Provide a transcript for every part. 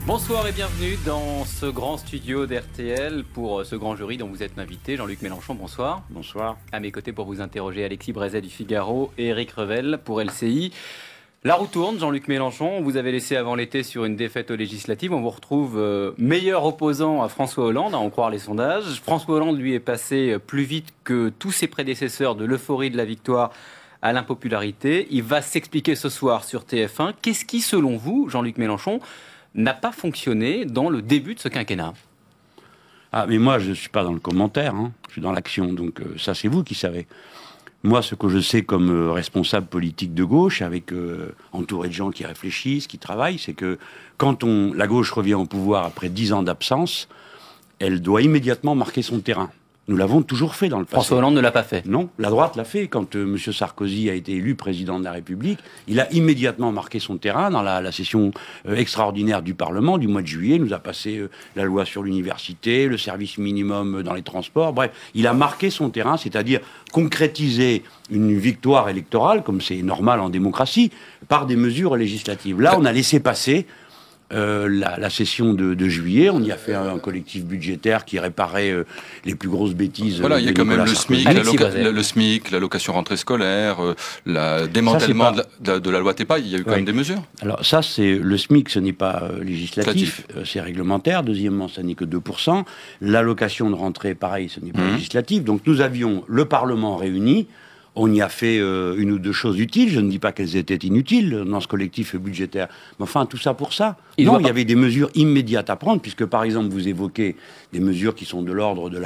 Bonsoir et bienvenue dans ce grand studio d'RTL pour ce grand jury dont vous êtes l'invité. Jean-Luc Mélenchon, bonsoir. Bonsoir. À mes côtés pour vous interroger, Alexis Brézet du Figaro et Éric Revel pour LCI. La roue tourne, Jean-Luc Mélenchon. Vous avez laissé avant l'été sur une défaite aux législatives. On vous retrouve meilleur opposant à François Hollande, à en croire les sondages. François Hollande, lui, est passé plus vite que tous ses prédécesseurs de l'euphorie de la victoire à l'impopularité. Il va s'expliquer ce soir sur TF1. Qu'est-ce qui, selon vous, Jean-Luc Mélenchon, n'a pas fonctionné dans le début de ce quinquennat? Ah, mais moi, je ne suis pas dans le commentaire, hein. Je suis dans l'action, donc ça, c'est vous qui savez. Moi, ce que je sais comme responsable politique de gauche, avec entouré de gens qui réfléchissent, qui travaillent, c'est que quand la gauche revient au pouvoir après 10 ans d'absence, elle doit immédiatement marquer son terrain. Nous l'avons toujours fait dans le passé. François Hollande ne l'a pas fait. Non, la droite l'a fait. Quand M. Sarkozy a été élu président de la République, il a immédiatement marqué son terrain dans la session extraordinaire du Parlement du mois de juillet. Il nous a passé la loi sur l'université, le service minimum dans les transports. Bref, il a marqué son terrain, c'est-à-dire concrétiser une victoire électorale, comme c'est normal en démocratie, par des mesures législatives. Là, on a laissé passer la session de juillet. On y a fait un collectif budgétaire qui réparait les plus grosses bêtises. Voilà, il y a quand même le SMIC, le SMIC, l'allocation rentrée scolaire, le démantèlement de la loi TEPA. Il y a eu quand même des mesures. Alors ça, c'est le SMIC, ce n'est pas législatif, c'est réglementaire. Deuxièmement, ça n'est que 2%. L'allocation de rentrée, pareil, ce n'est pas législatif. Donc nous avions le Parlement réuni. On y a fait une ou deux choses utiles. Je ne dis pas qu'elles étaient inutiles dans ce collectif budgétaire. Mais enfin, tout ça pour ça. Il y avait des mesures immédiates à prendre, puisque, par exemple, vous évoquez des mesures qui sont de l'ordre de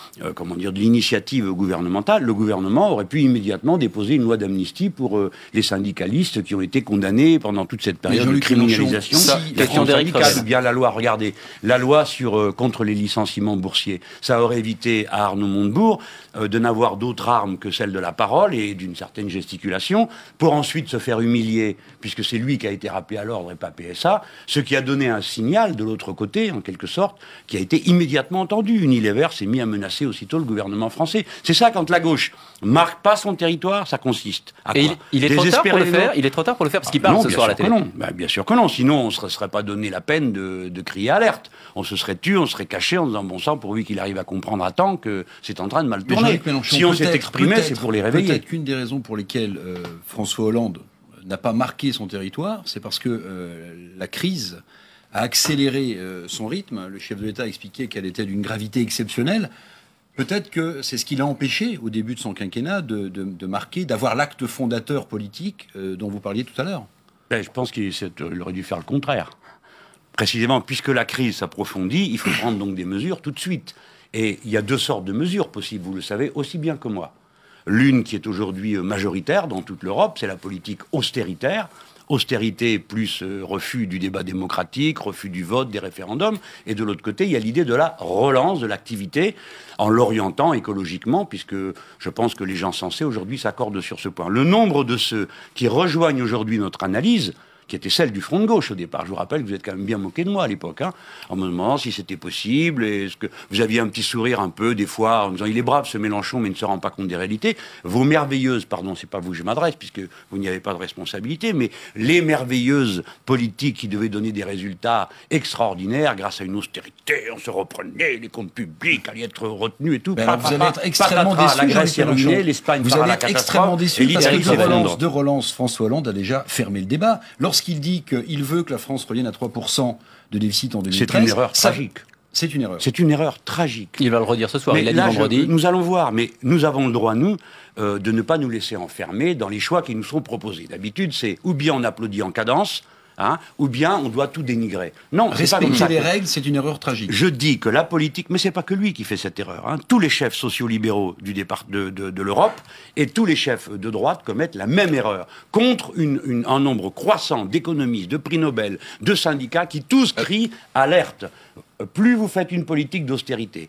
de l'initiative gouvernementale. Le gouvernement aurait pu immédiatement déposer une loi d'amnistie pour les syndicalistes qui ont été condamnés pendant toute cette période de criminalisation. Question d'Éric Revel. Bien la loi, regardez, la loi contre les licenciements boursiers. Ça aurait évité à Arnaud Montebourg de n'avoir d'autre arme que celle de la parole et d'une certaine gesticulation, pour ensuite se faire humilier, puisque c'est lui qui a été rappelé à l'ordre et pas PSA, ce qui a donné un signal de l'autre côté, en quelque sorte, qui a été immédiatement entendu. Unilever s'est mis à menacer aussitôt le gouvernement français. C'est ça, quand la gauche marque pas son territoire, ça consiste à quoi ? Et il est trop tard pour le faire. Il est trop tard pour le faire parce qu'il parle ce soir à la télé. Non, bien sûr que non. Sinon, on ne se serait pas donné la peine de crier alerte. On se serait tué, on serait caché en disant bon sang, pourvu qu'il arrive à comprendre à temps que c'est en train de mal tourner. Si on s'est exprimé, c'est pour les réveiller. Peut-être qu'une des raisons pour lesquelles François Hollande n'a pas marqué son territoire, c'est parce que la crise a accéléré son rythme. Le chef de l'État a expliqué qu'elle était d'une gravité exceptionnelle. Peut-être que c'est ce qui l'a empêché, au début de son quinquennat, de marquer, d'avoir l'acte fondateur politique dont vous parliez tout à l'heure. Je pense qu'il aurait dû faire le contraire. Précisément, puisque la crise s'approfondit, il faut prendre donc des mesures tout de suite. Et il y a deux sortes de mesures possibles, vous le savez aussi bien que moi. L'une qui est aujourd'hui majoritaire dans toute l'Europe, c'est la politique austéritaire. Austérité plus refus du débat démocratique, refus du vote, des référendums. Et de l'autre côté, il y a l'idée de la relance de l'activité en l'orientant écologiquement, puisque je pense que les gens sensés aujourd'hui s'accordent sur ce point. Le nombre de ceux qui rejoignent aujourd'hui notre analyse, qui était celle du Front de gauche au départ. Je vous rappelle que vous êtes quand même bien moqué de moi à l'époque, hein, en me demandant si c'était possible, est-ce que vous aviez un petit sourire un peu, des fois, en me disant il est brave ce Mélenchon, mais il ne se rend pas compte des réalités. Vos merveilleuses, pardon, c'est pas vous que je m'adresse, puisque vous n'y avez pas de responsabilité, mais les merveilleuses politiques qui devaient donner des résultats extraordinaires grâce à une austérité, on se reprenait, les comptes publics allaient être retenus et tout. Vous allez être extrêmement déçu, la Grèce est ruinée, l'Espagne vous part à allez la être extrêmement déçu parce que de relance, François Hollande a déjà fermé le débat. Lorsqu'il dit qu'il veut que la France revienne à 3% de déficit en 2013... C'est une erreur tragique. C'est une erreur. C'est une erreur tragique. Il va le redire ce soir, mais il l'a dit vendredi. Nous allons voir, mais nous avons le droit, nous, de ne pas nous laisser enfermer dans les choix qui nous sont proposés. D'habitude, c'est ou bien on applaudit en cadence, hein, ou bien on doit tout dénigrer. Non, respecter les règles, c'est une erreur tragique. Je dis que la politique, mais c'est pas que lui qui fait cette erreur. Hein. Tous les chefs sociolibéraux du départ de l'Europe et tous les chefs de droite commettent la même erreur contre un nombre croissant d'économistes, de prix Nobel, de syndicats qui tous crient alerte. Plus vous faites une politique d'austérité,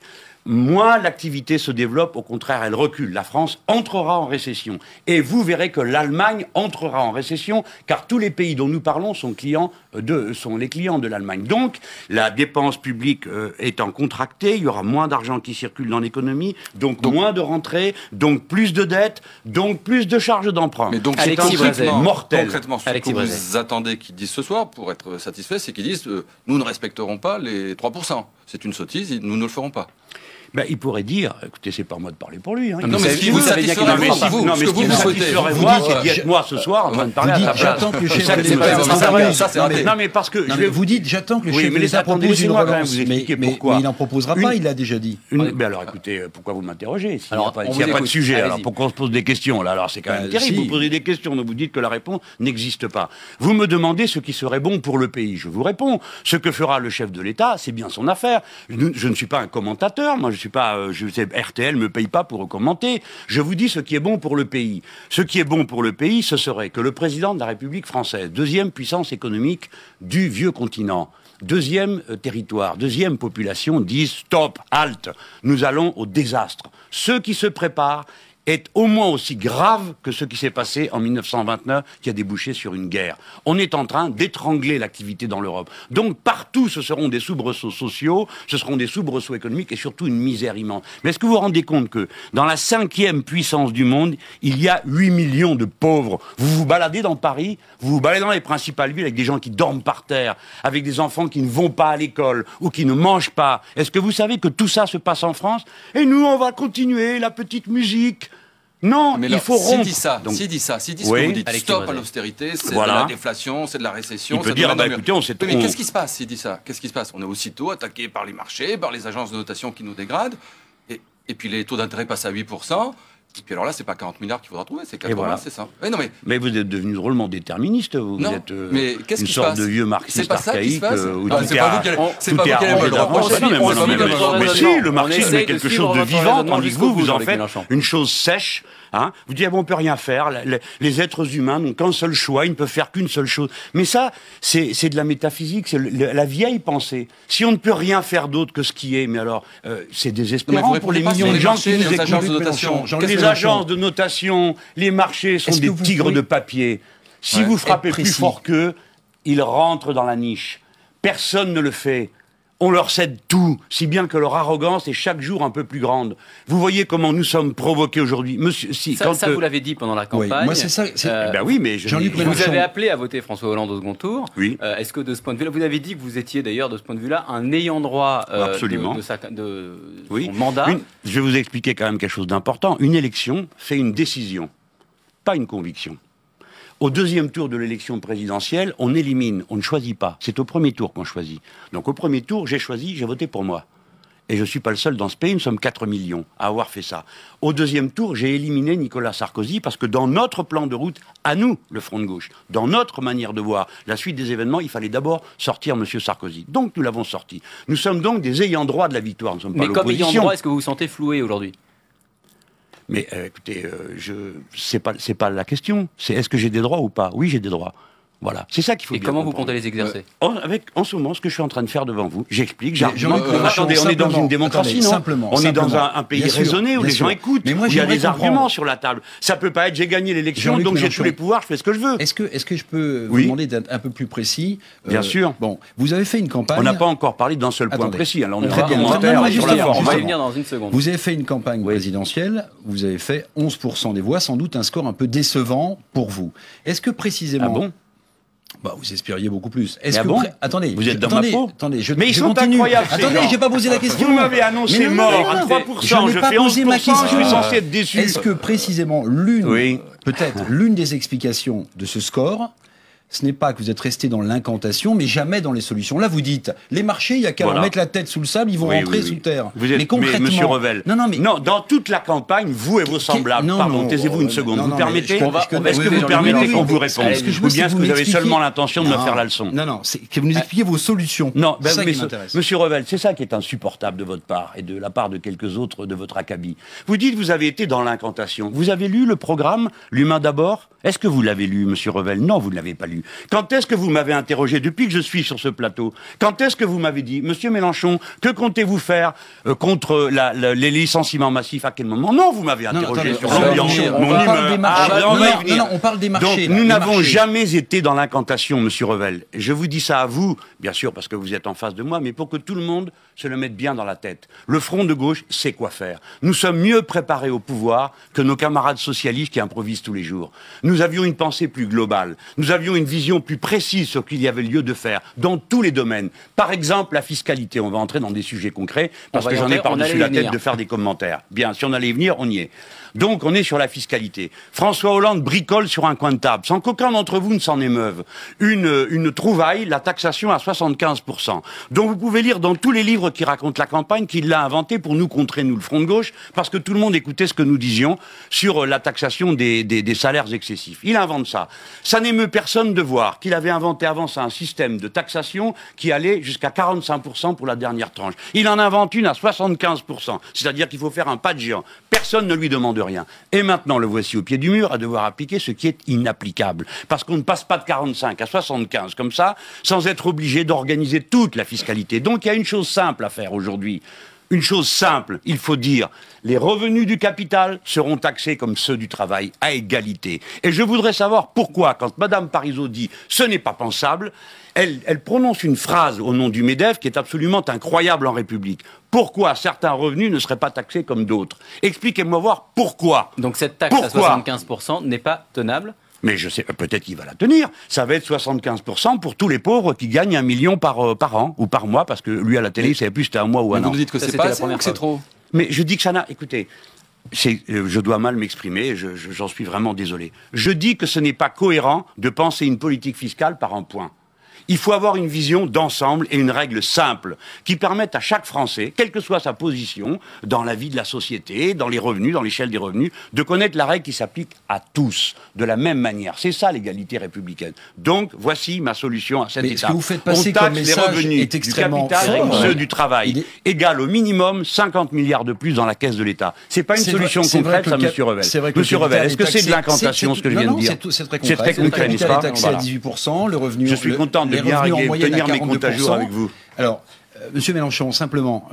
moins l'activité se développe, au contraire, elle recule. La France entrera en récession. Et vous verrez que l'Allemagne entrera en récession, car tous les pays dont nous parlons sont les clients de l'Allemagne. Donc, la dépense publique étant contractée, il y aura moins d'argent qui circule dans l'économie, donc moins de rentrées, donc plus de dettes, donc plus de charges d'emprunt. Mais donc, c'est un cycle mortel. Concrètement, ce que vous attendez qu'ils disent ce soir, pour être satisfait, c'est qu'ils disent nous ne respecterons pas les 3%. C'est une sottise, nous ne le ferons pas. Il pourrait dire, écoutez, c'est pas moi de parler pour lui. Hein. Non, mais ce qui vous satisferait, ce que vous satisferez, moi, c'est d'y être moi ce soir en train de parler à la place. J'attends que le chef de l'État... Non, mais parce que... Vous dites, j'attends que le chef de l'État propose une relance. Mais il n'en proposera pas, il l'a déjà dit. Mais alors, écoutez, pourquoi vous m'interrogez? S'il n'y a pas de sujet, alors pourquoi on se pose des questions? Alors, c'est quand même terrible. Vous posez des questions, donc vous dites que la réponse n'existe pas. Vous me demandez ce qui serait bon pour le pays. Je vous réponds. Ce que fera le chef de l'État, c'est bien son affaire. Je ne suis pas un commentateur. Moi, je suis pas... RTL me paye pas pour commenter. Je vous dis ce qui est bon pour le pays. Ce qui est bon pour le pays, ce serait que le président de la République française, deuxième puissance économique du vieux continent, deuxième territoire, deuxième population, dise stop, halte, nous allons au désastre. Ce qui se prépare est au moins aussi grave que ce qui s'est passé en 1929, qui a débouché sur une guerre. On est en train d'étrangler l'activité dans l'Europe. Donc partout, ce seront des soubresauts sociaux, ce seront des soubresauts économiques et surtout une misère immense. Mais est-ce que vous vous rendez compte que dans la 5e puissance du monde, il y a 8 millions de pauvres? Vous vous baladez dans Paris, vous vous baladez dans les principales villes avec des gens qui dorment par terre, avec des enfants qui ne vont pas à l'école ou qui ne mangent pas. Est-ce que vous savez que tout ça se passe en France? Et nous, on va continuer la petite musique. Non, mais il faut rompre. S'il dit ce que vous dites, stop à l'austérité, c'est de la déflation, c'est de la récession. Il peut dire, écoutez, on sait... Mais qu'est-ce qui se passe s'il dit ça? Qu'est-ce qui se passe? On est aussitôt attaqué par les marchés, par les agences de notation qui nous dégradent, et puis les taux d'intérêt passent à 8%. Et puis alors là, c'est pas 40 milliards qu'il faudra trouver, c'est 80, voilà. C'est ça. Mais vous êtes devenu drôlement déterministe, vous êtes une sorte de vieux marxiste archaïque où tout est arrangé d'avance. Mais si, le marxisme est quelque chose de vivant, tandis que vous en faites une chose sèche. Vous dites, on ne peut rien faire, les êtres humains n'ont qu'un seul choix, ils ne peuvent faire qu'une seule chose. Mais ça, c'est de la métaphysique, c'est la vieille pensée. Si on ne peut rien faire d'autre que ce qui est, mais alors, c'est désespérant pour les millions de gens qui nous écoutent. Les agences de notation, les marchés sont des tigres de papier. Si vous frappez plus fort qu'eux, ils rentrent dans la niche. Personne ne le fait. On leur cède tout, si bien que leur arrogance est chaque jour un peu plus grande. Vous voyez comment nous sommes provoqués aujourd'hui. Monsieur, ça vous l'avez dit pendant la campagne. Oui, moi, c'est ça. Oui, mais vous avez appelé à voter François Hollande au second tour. Oui. Est-ce que de ce point de vue-là, vous avez dit que vous étiez d'ailleurs de ce point de vue-là un ayant droit de son mandat. Je vais vous expliquer quand même quelque chose d'important. Une élection, c'est une décision, pas une conviction. Au deuxième tour de l'élection présidentielle, on élimine, on ne choisit pas. C'est au premier tour qu'on choisit. Donc au premier tour, j'ai choisi, j'ai voté pour moi. Et je ne suis pas le seul dans ce pays, nous sommes 4 millions à avoir fait ça. Au deuxième tour, j'ai éliminé Nicolas Sarkozy parce que dans notre plan de route, à nous, le Front de gauche, dans notre manière de voir la suite des événements, il fallait d'abord sortir M. Sarkozy. Donc nous l'avons sorti. Nous sommes donc des ayants droit de la victoire, nous ne sommes pas l'opposition. Mais comme ayant droit, est-ce que vous vous sentez floué aujourd'hui ? Mais écoutez, c'est pas la question. C'est est-ce que j'ai des droits ou pas? Oui, j'ai des droits. Voilà, c'est ça qu'il faut. Et comment vous comptez les exercer? En ce moment, ce que je suis en train de faire devant vous, j'explique. Attendez, on est dans une démocratie, non? On est dans un pays raisonné où les gens écoutent. Mais moi, il y a des arguments sur la table. Ça peut pas être j'ai gagné l'élection, donc j'ai tous les pouvoirs, je fais ce que je veux. Est-ce que je peux vous demander d'être un peu plus précis? Bien sûr. Bon, vous avez fait une campagne. On n'a pas encore parlé d'un seul point précis. Alors on est très bien. sur la forme. On va y venir dans une seconde. Vous avez fait une campagne présidentielle. Vous avez fait 11% des voix, sans doute un score un peu décevant pour vous. Est-ce que précisément? Ah bon? Vous espériez beaucoup plus. Attendez, vous êtes dans ma peau. Mais ils sont incroyables. Attendez, j'ai pas posé la question. Vous m'avez annoncé mort à 3%. Je fais 11%. Je suis censé être déçu. Est-ce que précisément peut-être l'une des explications de ce score, ce n'est pas que vous êtes resté dans l'incantation, mais jamais dans les solutions. Là, vous dites, les marchés, il n'y a qu'à leur mettre la tête sous le sable, ils vont rentrer sous terre. Mais concrètement... Monsieur Revel, non, dans toute la campagne, vous et vos semblables, taisez-vous une seconde, vous permettez? Est-ce que vous permettez qu'on vous réponde? Ou bien est-ce que vous avez seulement l'intention de me faire la leçon? Non, c'est que vous nous expliquiez vos solutions. Non, c'est ça qui m'intéresse. Monsieur Revel, c'est ça qui est insupportable de votre part et de la part de quelques autres de votre acabit. Vous dites, vous avez été dans l'incantation. Vous avez lu le programme L'Humain d'abord? Est-ce que vous l'avez lu, monsieur Revel? Non, vous ne l'avez pas lu. Quand est-ce que vous m'avez interrogé depuis que je suis sur ce plateau? Quand est-ce que vous m'avez dit, Monsieur Mélenchon, que comptez-vous faire contre les licenciements massifs? À quel moment? Non, vous m'avez interrogé sur l'ambiance, mon humeur. Non, on parle des marchés. Donc, nous n'avons jamais été dans l'incantation, Monsieur Revel. Je vous dis ça à vous, bien sûr, parce que vous êtes en face de moi, mais pour que tout le monde se le mette bien dans la tête. Le Front de gauche sait quoi faire. Nous sommes mieux préparés au pouvoir que nos camarades socialistes qui improvisent tous les jours. Nous avions une pensée plus globale. Nous avions une vision plus précise sur ce qu'il y avait lieu de faire dans tous les domaines. Par exemple, la fiscalité. On va entrer dans des sujets concrets parce que j'en ai par-dessus la tête de faire des commentaires. Bien, si on allait y venir, on y est. Donc, on est sur la fiscalité. François Hollande bricole sur un coin de table, sans qu'aucun d'entre vous ne s'en émeuve. Une trouvaille, la taxation à 75%. Donc, vous pouvez lire dans tous les livres qui racontent la campagne qu'il l'a inventé pour nous contrer, nous, le Front de gauche, parce que tout le monde écoutait ce que nous disions sur la taxation des salaires excessifs. Il invente ça. Ça n'émeut personne de voir qu'il avait inventé avant ça un système de taxation qui allait jusqu'à 45% pour la dernière tranche. Il en invente une à 75%. C'est-à-dire qu'il faut faire un pas de géant. Personne ne lui demande rien. Et maintenant, le voici au pied du mur à devoir appliquer ce qui est inapplicable. Parce qu'on ne passe pas de 45 à 75 comme ça, sans être obligé d'organiser toute la fiscalité. Donc il y a une chose simple à faire aujourd'hui. Une chose simple, il faut dire, les revenus du capital seront taxés comme ceux du travail, à égalité. Et je voudrais savoir pourquoi, quand Mme Parisot dit « ce n'est pas pensable », elle prononce une phrase au nom du MEDEF qui est absolument incroyable en République. Pourquoi certains revenus ne seraient pas taxés comme d'autres? Expliquez-moi voir pourquoi. Donc cette taxe à 75% n'est pas tenable? Mais je sais, peut-être qu'il va la tenir. Ça va être 75% pour tous les pauvres qui gagnent 1 million par an ou par mois, parce que lui à la télé, il ne savait plus si c'était un mois ou un an. Vous nous dites que c'est pas assez ou que c'est trop? Mais je dis que ça n'a... Écoutez, je dois mal m'exprimer, j'en suis vraiment désolé. Je dis que ce n'est pas cohérent de penser une politique fiscale par un point. Il faut avoir une vision d'ensemble et une règle simple qui permette à chaque Français, quelle que soit sa position, dans la vie de la société, dans les revenus, dans l'échelle des revenus, de connaître la règle qui s'applique à tous, de la même manière. C'est ça l'égalité républicaine. Donc, voici ma solution à cette étape. Ce que vous faites passer on taxe comme message les revenus est extrêmement du capital, fort, ceux du travail, égale au minimum 50 milliards de plus dans la caisse de l'État. C'est pas une solution concrète, ça, Monsieur Revel. Monsieur Revel, est-ce que c'est de l'incantation, ce que je viens de dire? C'est très concret. C'est très concret, n'est-ce pas? Taxé à 18%, le revenu... Je suis content de bien tenir mes comptes à jour avec vous. Alors, Monsieur Mélenchon, simplement,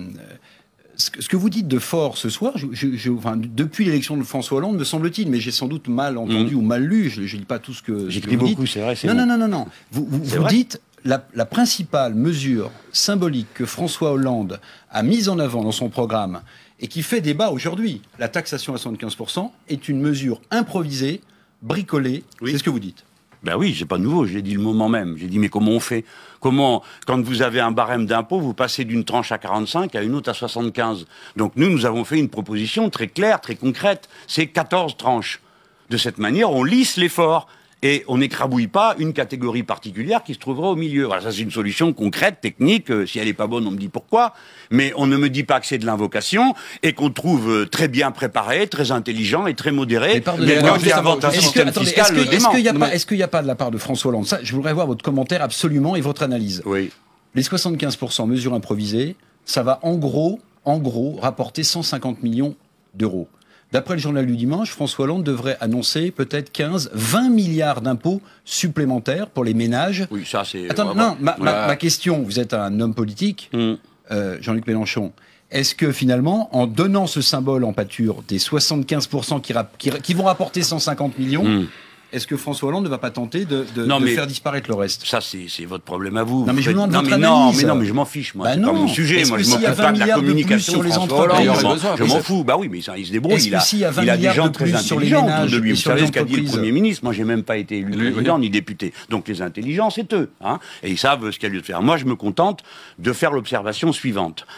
ce que vous dites de fort ce soir, depuis l'élection de François Hollande, me semble-t-il, mais j'ai sans doute mal entendu ou mal lu, je ne lis pas tout ce que vous dites. J'écris beaucoup, c'est vrai. Non. Vous dites la principale mesure symbolique que François Hollande a mise en avant dans son programme et qui fait débat aujourd'hui, la taxation à 75%, est une mesure improvisée, bricolée, c'est ce que vous dites. Ben oui, c'est pas nouveau, j'ai dit le moment même. J'ai dit, mais comment on fait? Comment, quand vous avez un barème d'impôt, vous passez d'une tranche à 45 à une autre à 75? Donc nous avons fait une proposition très claire, très concrète. C'est 14 tranches. De cette manière, on lisse l'effort. Et on n'écrabouille pas une catégorie particulière qui se trouvera au milieu. Voilà, ça c'est une solution concrète, technique. Si elle n'est pas bonne, on me dit pourquoi. Mais on ne me dit pas que c'est de l'invocation et qu'on trouve très bien préparé, très intelligent et très modéré. Quelqu'un qui invente un système fiscal le dément. Est-ce qu'il n'y a pas de la part de François Hollande? Ça, je voudrais avoir votre commentaire absolument et votre analyse. Oui. Les 75% mesures improvisées, ça va en gros rapporter 150 millions d'euros. D'après le journal du dimanche, François Hollande devrait annoncer peut-être 20 milliards d'impôts supplémentaires pour les ménages. Oui, ça c'est... Ma question, vous êtes un homme politique, Jean-Luc Mélenchon, est-ce que finalement, en donnant ce symbole en pâture des 75% qui vont rapporter 150 millions, est-ce que François Hollande ne va pas tenter de faire disparaître le reste? Ça, c'est votre problème à vous. Non, mais je vous demande votre analyse. Mais je m'en fiche, moi. C'est pas mon sujet. Moi, je m'occupe pas de la communication sur les François Hollande. Je m'en fous. Bah oui, mais il se débrouille. Il a des gens très intelligents autour de lui. Vous savez ce qu'a dit le Premier ministre? Moi, j'ai même pas été élu président ni député. Donc, les intelligents, c'est eux. Et ils savent ce qu'il y a lieu de faire. Moi, je me contente de faire l'observation suivante.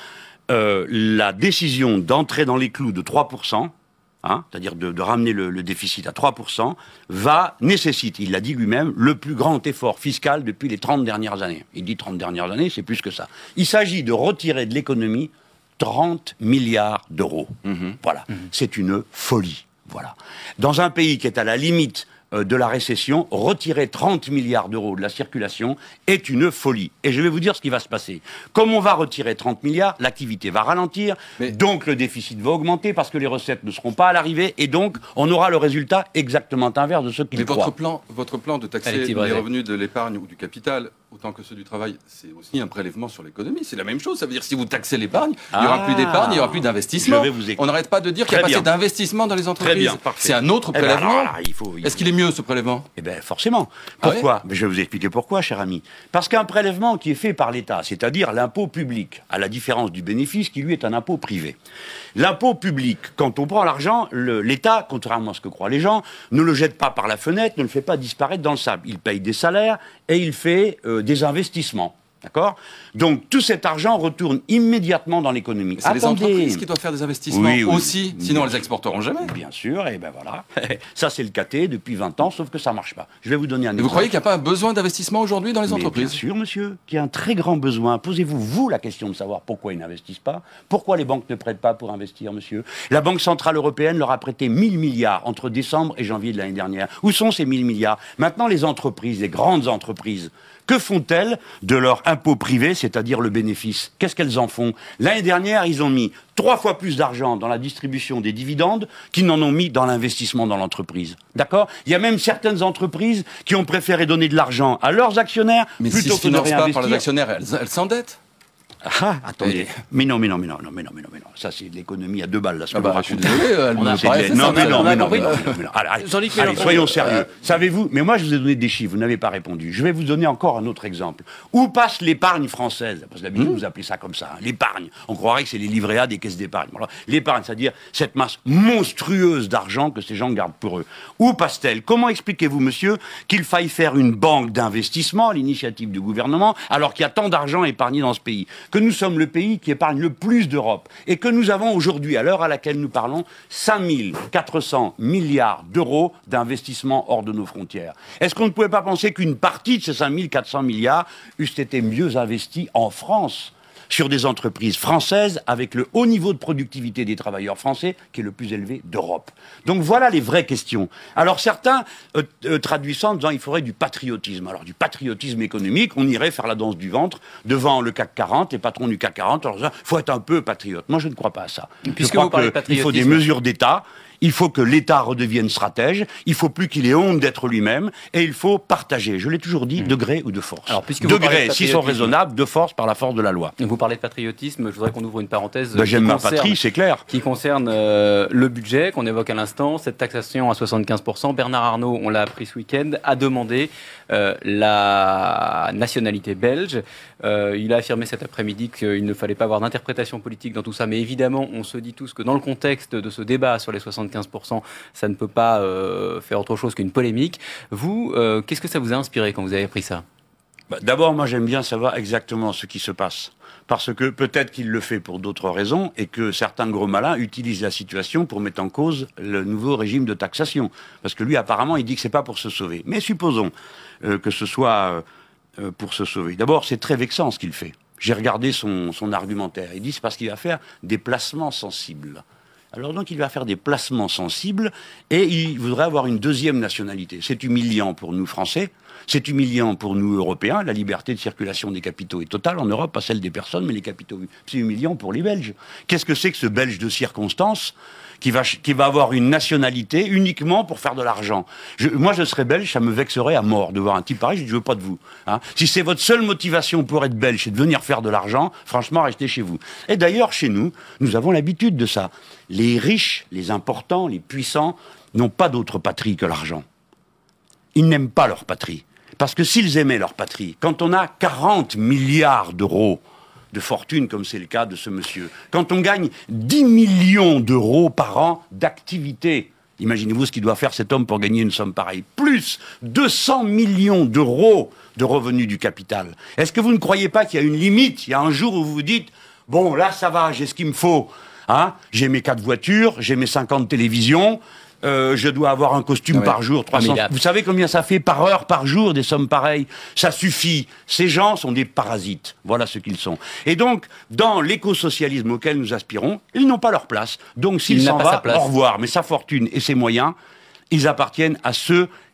La décision d'entrer dans les clous de 3%, c'est-à-dire de ramener le déficit à 3%, nécessite, il l'a dit lui-même, le plus grand effort fiscal depuis les 30 dernières années. Il dit 30 dernières années, c'est plus que ça. Il s'agit de retirer de l'économie 30 milliards d'euros. Voilà. C'est une folie. Voilà. Dans un pays qui est à la limite de la récession, retirer 30 milliards d'euros de la circulation est une folie. Et je vais vous dire ce qui va se passer. Comme on va retirer 30 milliards, l'activité va ralentir, donc le déficit va augmenter parce que les recettes ne seront pas à l'arrivée et donc on aura le résultat exactement inverse de ce qu'il croit. Mais votre plan de taxer les revenus de l'épargne ou du capital autant que ceux du travail, c'est aussi un prélèvement sur l'économie. C'est la même chose. Ça veut dire que si vous taxez l'épargne, il n'y aura plus d'épargne, il n'y aura plus d'investissement. On n'arrête pas de dire qu'il n'y a pas assez d'investissement dans les entreprises. Très bien, c'est un autre prélèvement. Est-ce qu'il est mieux, ce prélèvement ? Eh bien, forcément. Pourquoi ? Je vais vous expliquer pourquoi, cher ami. Parce qu'un prélèvement qui est fait par l'État, c'est-à-dire l'impôt public, à la différence du bénéfice, qui lui est un impôt privé. L'impôt public, quand on prend l'argent, l'État, contrairement à ce que croient les gens, ne le jette pas par la fenêtre, ne le fait pas disparaître dans le sable. Il paye des salaires et il fait des investissements. D'accord ? Donc, tout cet argent retourne immédiatement dans l'économie. C'est les entreprises qui doivent faire des investissements aussi, sinon elles exporteront jamais. Bien sûr, et ben voilà. Ça, c'est le caté depuis 20 ans, sauf que ça ne marche pas. Je vais vous donner un exemple. Et vous croyez qu'il n'y a pas un besoin d'investissement aujourd'hui dans les entreprises ? Bien sûr, monsieur, qu'il y a un très grand besoin. Posez-vous, vous, la question de savoir pourquoi ils n'investissent pas. Pourquoi les banques ne prêtent pas pour investir, monsieur ? La Banque Centrale Européenne leur a prêté 1000 milliards entre décembre et janvier de l'année dernière. Où sont ces 1000 milliards ? Maintenant, les entreprises, les grandes entreprises, que font-elles de leur impôt privé, c'est-à-dire le bénéfice ? Qu'est-ce qu'elles en font ? L'année dernière, ils ont mis 3 fois plus d'argent dans la distribution des dividendes qu'ils n'en ont mis dans l'investissement dans l'entreprise. D'accord ? Il y a même certaines entreprises qui ont préféré donner de l'argent à leurs actionnaires plutôt que de réinvestir. Mais si par les actionnaires, elles s'endettent. Ah, attendez. Mais non. Ça, c'est de l'économie à 2 balles, là, ce que vous racontez. Je suis désolé, Non. Allez, soyons sérieux. Savez-vous, mais moi, je vous ai donné des chiffres, vous n'avez pas répondu. Je vais vous donner encore un autre exemple. Où passe l'épargne française ? Parce que d'habitude, vous appelez ça comme ça, l'épargne. On croirait que c'est les livrets A des caisses d'épargne. Alors, l'épargne, c'est-à-dire cette masse monstrueuse d'argent que ces gens gardent pour eux. Où passe-t-elle ? Comment expliquez-vous, monsieur, qu'il faille faire une banque d'investissement à l'initiative du gouvernement, alors qu'il y a tant d'argent épargné dans ce pays ? Que nous sommes le pays qui épargne le plus d'Europe et que nous avons aujourd'hui, à l'heure à laquelle nous parlons, 5 400 milliards d'euros d'investissement hors de nos frontières. Est-ce qu'on ne pouvait pas penser qu'une partie de ces 5 400 milliards eussent été mieux investis en France ? Sur des entreprises françaises avec le haut niveau de productivité des travailleurs français qui est le plus élevé d'Europe. Donc voilà les vraies questions. Alors certains traduisent ça en disant il faudrait du patriotisme. Alors du patriotisme économique, on irait faire la danse du ventre devant le CAC 40, les patrons du CAC 40, alors il faut être un peu patriote. Moi je ne crois pas à ça. Puisque je crois qu'il faut des mesures d'État. Il faut que l'État redevienne stratège, il ne faut plus qu'il ait honte d'être lui-même, et il faut partager. Je l'ai toujours dit, de gré ou de force. Alors, de gré, s'ils sont raisonnables, de force par la force de la loi. Vous parlez de patriotisme, je voudrais qu'on ouvre une parenthèse. J'aime ma patrie, c'est clair. Qui concerne le budget qu'on évoque à l'instant, cette taxation à 75%. Bernard Arnault, on l'a appris ce week-end, a demandé la nationalité belge. Il a affirmé cet après-midi qu'il ne fallait pas avoir d'interprétation politique dans tout ça, mais évidemment, on se dit tous que dans le contexte de ce débat sur les 75%, ça ne peut pas faire autre chose qu'une polémique. Vous, qu'est-ce que ça vous a inspiré quand vous avez appris ça ? D'abord, moi, j'aime bien savoir exactement ce qui se passe. Parce que peut-être qu'il le fait pour d'autres raisons et que certains gros malins utilisent la situation pour mettre en cause le nouveau régime de taxation. Parce que lui, apparemment, il dit que c'est pas pour se sauver. Mais supposons que ce soit pour se sauver. D'abord, c'est très vexant ce qu'il fait. J'ai regardé son argumentaire. Il dit c'est parce qu'il va faire des placements sensibles. Alors donc il va faire des placements sensibles et il voudrait avoir une deuxième nationalité. C'est humiliant pour nous Français, c'est humiliant pour nous Européens. La liberté de circulation des capitaux est totale en Europe, pas celle des personnes, mais les capitaux. C'est humiliant pour les Belges. Qu'est-ce que c'est que ce Belge de circonstance qui va avoir une nationalité uniquement pour faire de l'argent. Moi, je serais belge, ça me vexerait à mort de voir un type pareil, je ne veux pas de vous. Hein. Si c'est votre seule motivation pour être belge, c'est de venir faire de l'argent, franchement, restez chez vous. Et d'ailleurs, chez nous, nous avons l'habitude de ça. Les riches, les importants, les puissants n'ont pas d'autre patrie que l'argent. Ils n'aiment pas leur patrie. Parce que s'ils aimaient leur patrie, quand on a 40 milliards d'euros de fortune, comme c'est le cas de ce monsieur, quand on gagne 10 millions d'euros par an d'activité, imaginez-vous ce qu'il doit faire cet homme pour gagner une somme pareille, plus 200 millions d'euros de revenus du capital. Est-ce que vous ne croyez pas qu'il y a une limite ? Il y a un jour où vous vous dites, bon, là ça va, j'ai ce qu'il me faut. Hein, j'ai mes 4 voitures, j'ai mes 50 télévisions, je dois avoir un costume par jour, 300. Vous savez combien ça fait par heure, par jour, des sommes pareilles ? Ça suffit. Ces gens sont des parasites. Voilà ce qu'ils sont. Et donc, dans l'écosocialisme auquel nous aspirons, ils n'ont pas leur place. Donc, s'il s'en va, au revoir. Mais sa fortune et ses moyens, ils appartiennent à ceux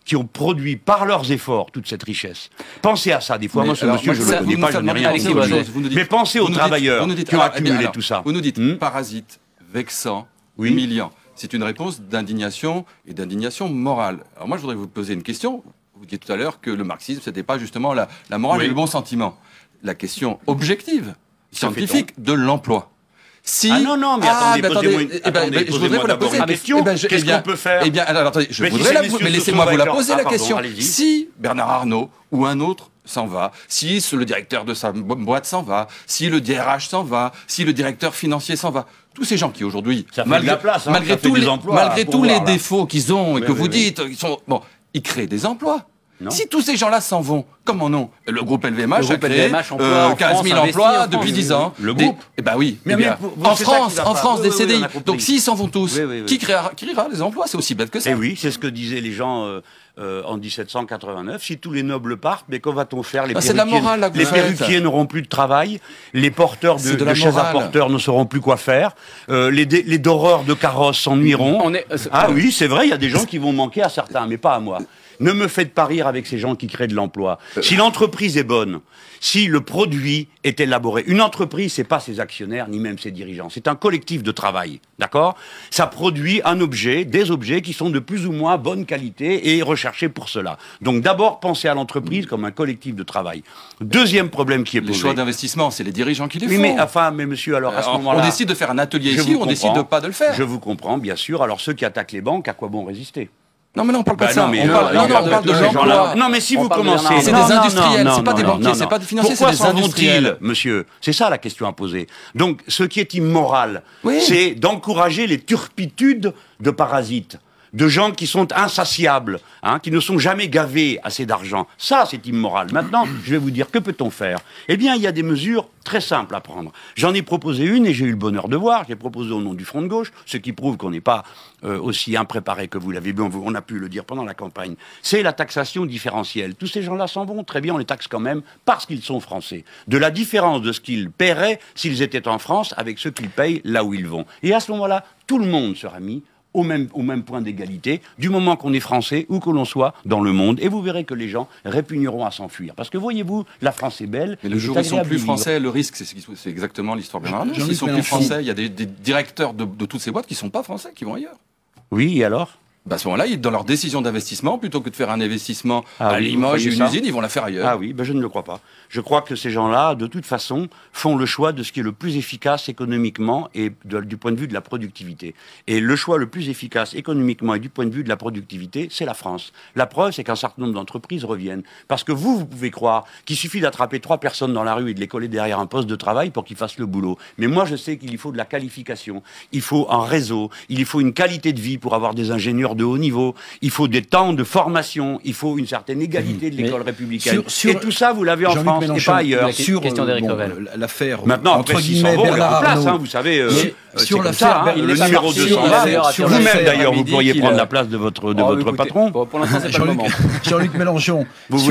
qui ont produit par leurs efforts toute cette richesse. Pensez à ça. Des fois, moi, ce monsieur, je ne le connais pas, je n'ai rien entendu. Mais pensez aux travailleurs qui ont accumulé tout ça. Vous nous dites parasite, vexant, humiliant. C'est une réponse d'indignation et d'indignation morale. Alors moi, je voudrais vous poser une question. Vous disiez tout à l'heure que le marxisme, c'était pas justement la morale et le bon sentiment. La question objective, scientifique, de l'emploi. Si... Ah non, mais attendez, posez-moi d'abord une question. Qu'est-ce qu'on peut faire? Eh bien, alors, attendez, je voudrais mais laissez-moi vous la poser, la question. Si Bernard Arnault ou un autre s'en va, si le directeur de sa boîte s'en va, si le DRH s'en va, si le directeur financier s'en va, tous ces gens qui aujourd'hui, malgré tous les défauts qu'ils ont et que vous dites, ils créent des emplois. Non. Si tous ces gens-là s'en vont, comment non? Le groupe LVMH a créé 15 000 emplois depuis 10 ans. Le groupe? Eh ben oui. En France, des CDI. Donc s'ils s'en vont tous, qui créera des emplois? C'est aussi bête que ça. Et oui, c'est ce que disaient les gens en 1789. Si tous les nobles partent, mais qu'en va-t-on faire? Les perruquiers n'auront plus de travail. Les porteurs de chaises à porteurs ne sauront plus quoi faire. Les doreurs de carrosses s'ennuieront. Ah oui, c'est vrai, il y a des gens qui vont manquer à certains, mais pas à moi. Ne me faites pas rire avec ces gens qui créent de l'emploi. Si l'entreprise est bonne, si le produit est élaboré, une entreprise, c'est pas ses actionnaires, ni même ses dirigeants. C'est un collectif de travail, d'accord? Ça produit des objets qui sont de plus ou moins bonne qualité et recherchés pour cela. Donc d'abord, pensez à l'entreprise comme un collectif de travail. Deuxième problème qui est posé. Les choix d'investissement, c'est les dirigeants qui les font. Mais monsieur, alors à ce moment-là... On décide de faire un atelier ici, on décide de pas de le faire. Je vous comprends, bien sûr. Alors ceux qui attaquent les banques, à quoi bon résister? Non, mais non, on parle pas de ça. On parle de l'emploi. Non, mais si vous commencez... C'est des industriels, c'est pas des banquiers, c'est pas des financiers, c'est des industriels. Monsieur? C'est ça la question à poser. Donc, ce qui est immoral, c'est d'encourager les turpitudes de parasites, de gens qui sont insatiables, qui ne sont jamais gavés assez d'argent. Ça, c'est immoral. Maintenant, je vais vous dire, que peut-on faire? Eh bien, il y a des mesures très simples à prendre. J'en ai proposé une et j'ai eu le bonheur de voir. J'ai proposé au nom du Front de gauche, ce qui prouve qu'on n'est pas aussi impréparé que vous l'avez vu. On a pu le dire pendant la campagne. C'est la taxation différentielle. Tous ces gens-là s'en vont. Très bien, on les taxe quand même parce qu'ils sont français. De la différence de ce qu'ils paieraient s'ils étaient en France avec ceux qu'ils payent là où ils vont. Et à ce moment-là, tout le monde sera mis au même point d'égalité, du moment qu'on est français, où que l'on soit dans le monde, et vous verrez que les gens répugneront à s'enfuir. Parce que voyez-vous, la France est belle. Mais le jour où ils sont plus français, le risque, c'est exactement l'histoire de Bernard Arnault. S'ils sont plus français, il y a des directeurs de toutes ces boîtes qui ne sont pas français, qui vont ailleurs. Oui, et alors? À ce moment-là, dans leur décision d'investissement, plutôt que de faire un investissement à Limoges et une usine, ils vont la faire ailleurs. Ah oui, je ne le crois pas. Je crois que ces gens-là, de toute façon, font le choix de ce qui est le plus efficace économiquement et du point de vue de la productivité. Et le choix le plus efficace économiquement et du point de vue de la productivité, c'est la France. La preuve, c'est qu'un certain nombre d'entreprises reviennent. Parce que vous pouvez croire qu'il suffit d'attraper 3 personnes dans la rue et de les coller derrière un poste de travail pour qu'ils fassent le boulot. Mais moi, je sais qu'il y faut de la qualification, il faut un réseau, il faut une qualité de vie pour avoir des ingénieurs de haut niveau, il faut des temps de formation, il faut une certaine égalité de l'école républicaine. Et tout ça, vous l'avez en France et pas ailleurs. Sur l'affaire, maintenant, entre guillemets, Bernard Arnault, vous savez, sur l'affaire, le numéro 200, vous-même d'ailleurs, vous pourriez prendre la place de votre patron. Pour l'instant, c'est pas le moment. Jean-Luc Mélenchon,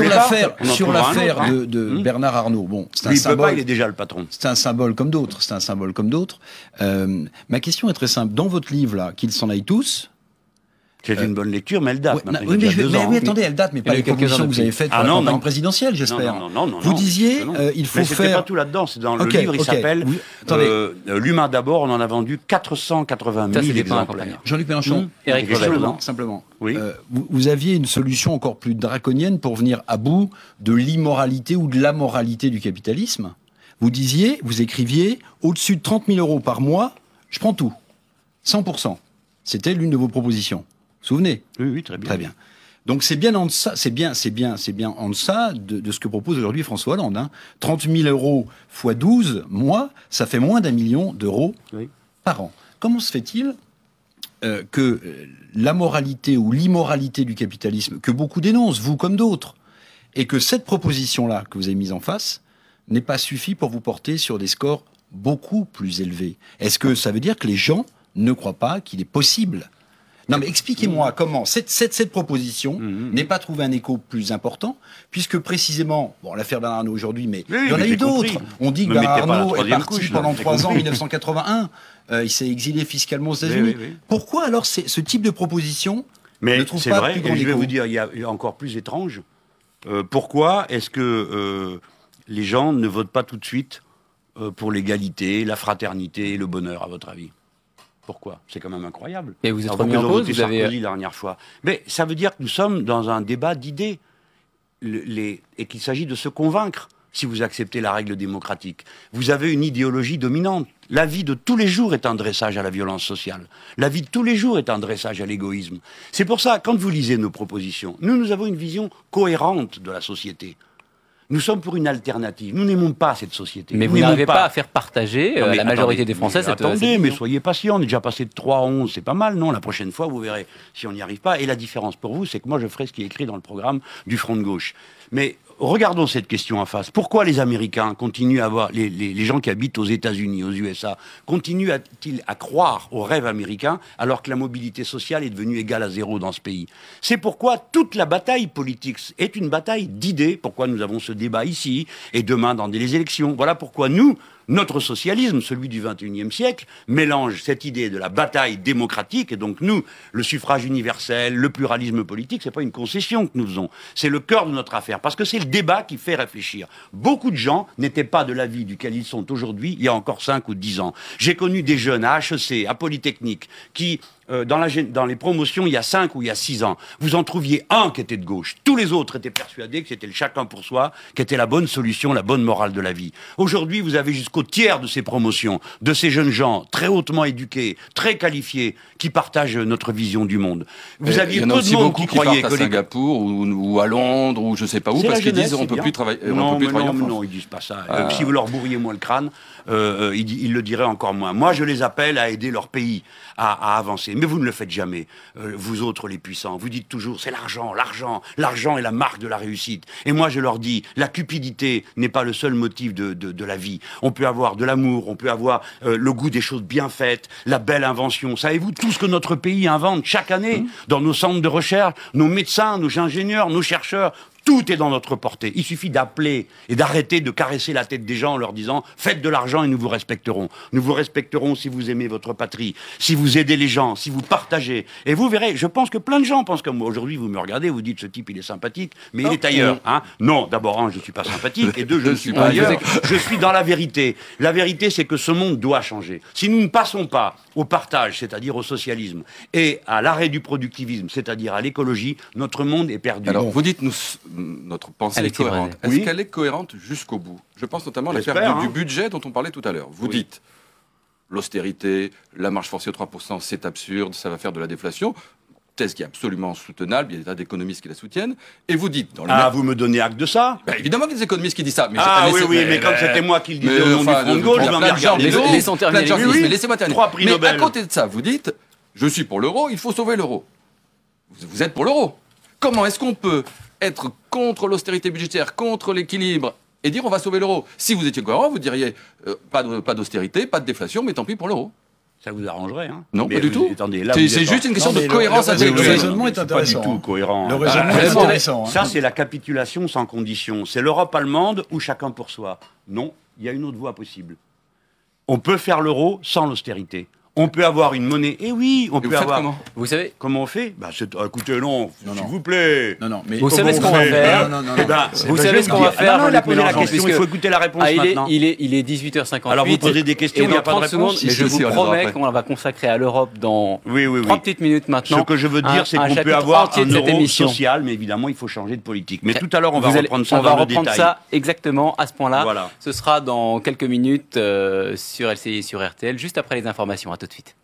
sur l'affaire de Bernard Arnault, bon, c'est un symbole. Il est déjà le patron. C'est un symbole comme d'autres. Ma question est très simple. Dans votre livre là, qu'ils s'en aillent tous. C'est une bonne lecture, mais elle date. Oui, attendez, elle date, mais pas les propositions que vous avez faites pour la campagne présidentielle, j'espère. Non. Vous disiez, il faut faire... Mais pas tout là-dedans, c'est dans le livre, il s'appelle L'humain d'abord, on en a vendu 480 000 exemplaires. Jean-Luc Mélenchon, Éric Revel, simplement. Vous aviez une solution encore plus draconienne pour venir à bout de l'immoralité ou de l'amoralité du capitalisme. Vous écriviez, au-dessus de 30 000 euros par mois, je prends tout. 100%. C'était l'une de vos propositions. Souvenez? Oui, très bien. Très bien. Donc c'est bien en deçà, c'est bien en deçà de ce que propose aujourd'hui François Hollande. 30 000 euros x 12 mois, ça fait moins d'1 million d'euros par an. Comment se fait-il que la moralité ou l'immoralité du capitalisme, que beaucoup dénoncent, vous comme d'autres, et que cette proposition-là que vous avez mise en face n'ait pas suffi pour vous porter sur des scores beaucoup plus élevés? Est-ce que ça veut dire que les gens ne croient pas qu'il est possible? Non, mais expliquez-moi comment cette proposition n'est pas trouvée un écho plus important, puisque précisément, l'affaire Bernard Arnault aujourd'hui, mais il y en a eu d'autres. On dit que Bernard Arnault est parti pendant 3 ans en 1981, il s'est exilé fiscalement aux États-Unis. Pourquoi alors ce type de proposition Mais c'est vrai, et je vais vous dire, il y a encore plus étrange. Pourquoi est-ce que les gens ne votent pas tout de suite pour l'égalité, la fraternité et le bonheur, à votre avis ? Pourquoi ? C'est quand même incroyable. Et vous êtes remis en cause, vous avez... Sarkozy la dernière fois. Mais ça veut dire que nous sommes dans un débat d'idées et qu'il s'agit de se convaincre si vous acceptez la règle démocratique. Vous avez une idéologie dominante. La vie de tous les jours est un dressage à la violence sociale. La vie de tous les jours est un dressage à l'égoïsme. C'est pour ça, quand vous lisez nos propositions, nous avons une vision cohérente de la société. Nous sommes pour une alternative. Nous n'aimons pas cette société. Mais vous n'arrivez pas à faire partager la majorité des Français cette Attendez, mais soyez patient. On est déjà passé de 3 à 11. C'est pas mal, non ? La prochaine fois, vous verrez si on n'y arrive pas. Et la différence pour vous, c'est que moi, je ferai ce qui est écrit dans le programme du Front de gauche. Mais regardons cette question en face. Pourquoi les Américains continuent à avoir, les gens qui habitent aux États-Unis, aux USA, continuent-ils à croire au rêve américain alors que la mobilité sociale est devenue égale à 0 dans ce pays ? C'est pourquoi toute la bataille politique est une bataille d'idées. Pourquoi nous avons ce débat ici et demain dans les élections. Voilà pourquoi notre socialisme, celui du XXIe siècle, mélange cette idée de la bataille démocratique, et donc nous, le suffrage universel, le pluralisme politique, c'est pas une concession que nous faisons, c'est le cœur de notre affaire, parce que c'est le débat qui fait réfléchir. Beaucoup de gens n'étaient pas de l'avis duquel ils sont aujourd'hui, il y a encore 5 ou 10 ans. J'ai connu des jeunes à HEC, à Polytechnique, qui... dans les promotions, il y a 5 ou il y a 6 ans, vous en trouviez un qui était de gauche. Tous les autres étaient persuadés que c'était le chacun pour soi, qui était la bonne solution, la bonne morale de la vie. Aujourd'hui, vous avez jusqu'au tiers de ces promotions, de ces jeunes gens très hautement éduqués, très qualifiés, qui partagent notre vision du monde. Vous aviez peu de monde qui croyait que à Singapour ou à Londres ou je sais pas où, parce qu'ils disent on peut plus travailler. Non, ils disent pas ça. Si vous leur bourriez moins le crâne, ils le diraient encore moins. Moi, je les appelle à aider leur pays à avancer. Mais vous ne le faites jamais, vous autres les puissants. Vous dites toujours, c'est l'argent, l'argent. L'argent est la marque de la réussite. Et moi, je leur dis, la cupidité n'est pas le seul motif de la vie. On peut avoir de l'amour, on peut avoir le goût des choses bien faites, la belle invention. Savez-vous tout ce que notre pays invente chaque année dans nos centres de recherche, nos médecins, nos ingénieurs, nos chercheurs? Tout est dans notre portée. Il suffit d'appeler et d'arrêter de caresser la tête des gens en leur disant « Faites de l'argent et nous vous respecterons. Nous vous respecterons si vous aimez votre patrie, si vous aidez les gens, si vous partagez. » Et vous verrez, je pense que plein de gens pensent comme moi. Aujourd'hui, vous me regardez, vous dites « Ce type, il est sympathique, mais il est ailleurs. » Non, d'abord, 1, je ne suis pas sympathique, et 2, je ne suis pas ailleurs. Je suis dans la vérité. La vérité, c'est que ce monde doit changer. Si nous ne passons pas au partage, c'est-à-dire au socialisme, et à l'arrêt du productivisme, c'est-à-dire à l'écologie, notre monde est perdu. Alors, vous dites notre pensée est cohérente. Est-ce qu'elle est cohérente jusqu'au bout ? Je pense notamment à l'affaire du budget dont on parlait tout à l'heure. Vous dites l'austérité, la marge forcée aux 3%, c'est absurde, ça va faire de la déflation. Thèse qui est absolument soutenable, il y a des tas d'économistes qui la soutiennent. Et vous dites... vous me donnez acte de ça ? Évidemment qu'il y a des économistes qui disent ça. Mais mais comme c'était moi qui le disais au nom du Front de gauche, je vais me regarder. Laissons terminer. Laissez-moi terminer. Mais à côté de ça, vous dites, je suis pour l'euro, il faut sauver l'euro. Vous êtes pour l'euro. Comment est-ce qu'on peut être contre l'austérité budgétaire, contre l'équilibre, et dire on va sauver l'euro? Si vous étiez cohérent, vous diriez pas d'austérité, pas de déflation, mais tant pis pour l'euro. Ça vous arrangerait, hein? Non, pas du tout. C'est juste une question de cohérence intellectuelle. Le raisonnement est intéressant. Pas du tout cohérent. Le raisonnement est intéressant. Ça, c'est la capitulation sans condition. C'est l'Europe allemande ou chacun pour soi. Non, il y a une autre voie possible. On peut faire l'euro sans l'austérité. On peut avoir une monnaie. Eh oui, on peut avoir. Comment ? Vous savez comment on fait ? Écoutez, non, s'il vous plaît. Non, mais vous savez ce qu'on va faire ? Vous savez ce qu'on va faire ? Non, il a posé la question. Il faut écouter la réponse maintenant. Il est 18h58. Alors vous posez des questions, il n'y a pas de réponse. Mais je vous promets qu'on va consacrer à l'Europe dans 3 petites minutes maintenant. Ce que je veux dire, c'est qu'on peut avoir un euro social, mais évidemment, il faut changer de politique. Mais tout à l'heure, on va reprendre ça dans le détail. On va reprendre ça exactement à ce point-là. Ce sera dans quelques minutes sur LCI et sur RTL, juste après les informations. À tout de suite.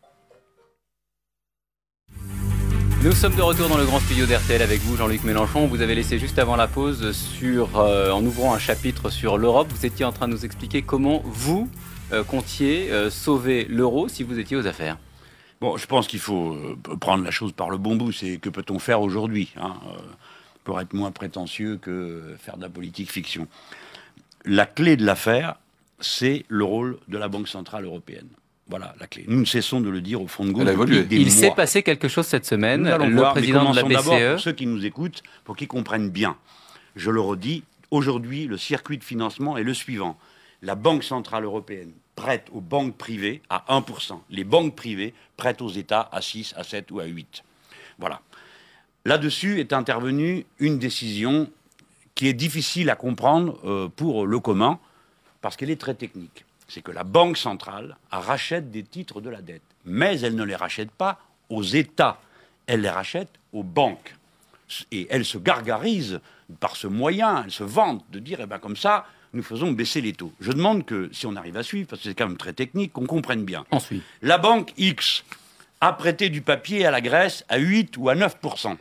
Nous sommes de retour dans le grand studio d'RTL avec vous, Jean-Luc Mélenchon. Vous avez laissé juste avant la pause en ouvrant un chapitre sur l'Europe. Vous étiez en train de nous expliquer comment vous comptiez sauver l'euro si vous étiez aux affaires. Bon, je pense qu'il faut prendre la chose par le bon bout. C'est que peut-on faire aujourd'hui pour être moins prétentieux que faire de la politique fiction. La clé de l'affaire, c'est le rôle de la Banque Centrale Européenne. Voilà la clé. Nous ne cessons de le dire au fond de gauche depuis des mois. Il s'est passé quelque chose cette semaine. Le président de la BCE... d'abord, pour ceux qui nous écoutent, pour qu'ils comprennent bien. Je le redis, aujourd'hui, le circuit de financement est le suivant. La Banque Centrale Européenne prête aux banques privées à 1%. Les banques privées prêtent aux États à 6, à 7 ou à 8. Voilà. Là-dessus est intervenue une décision qui est difficile à comprendre pour le commun, parce qu'elle est très technique. C'est que la Banque centrale rachète des titres de la dette. Mais elle ne les rachète pas aux États. Elle les rachète aux banques. Et elle se gargarise par ce moyen, elle se vante de dire, comme ça, nous faisons baisser les taux. Je demande que, si on arrive à suivre, parce que c'est quand même très technique, qu'on comprenne bien. Ensuite. La banque X a prêté du papier à la Grèce à 8 ou à 9%.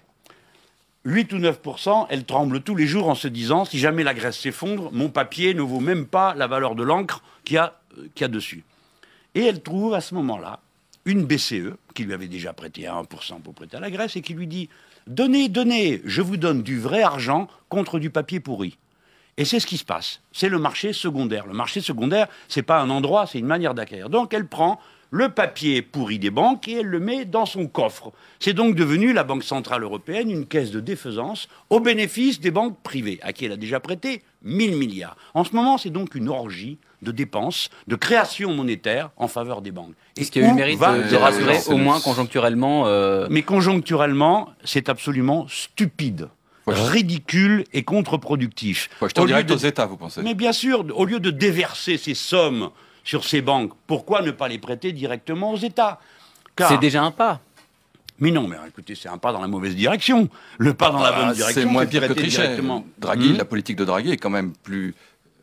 8 ou 9%, elle tremble tous les jours en se disant, si jamais la Grèce s'effondre, mon papier ne vaut même pas la valeur de l'encre qu'il y a dessus. Et elle trouve à ce moment-là une BCE, qui lui avait déjà prêté à 1% pour prêter à la Grèce, et qui lui dit, donnez, je vous donne du vrai argent contre du papier pourri. Et c'est ce qui se passe. C'est le marché secondaire. Le marché secondaire, c'est pas un endroit, c'est une manière d'acquérir. Donc elle prend le papier pourri des banques et elle le met dans son coffre. C'est donc devenu, la Banque Centrale Européenne, une caisse de défaisance au bénéfice des banques privées, à qui elle a déjà prêté 1000 milliards. En ce moment, c'est donc une orgie de dépenses, de création monétaire en faveur des banques. Est-ce qu'il y a eu le mérite de rassurer, au moins conjoncturellement Mais conjoncturellement, c'est absolument stupide. Ridicule et contre-productif. Faut acheter direct aux États, vous pensez? Mais bien sûr, au lieu de déverser ces sommes sur ces banques, pourquoi ne pas les prêter directement aux États? C'est déjà un pas. Mais non, mais écoutez, c'est un pas dans la mauvaise direction. Le pas dans la bonne direction, c'est moins pire que Trichet. Draghi, la politique de Draghi est quand même plus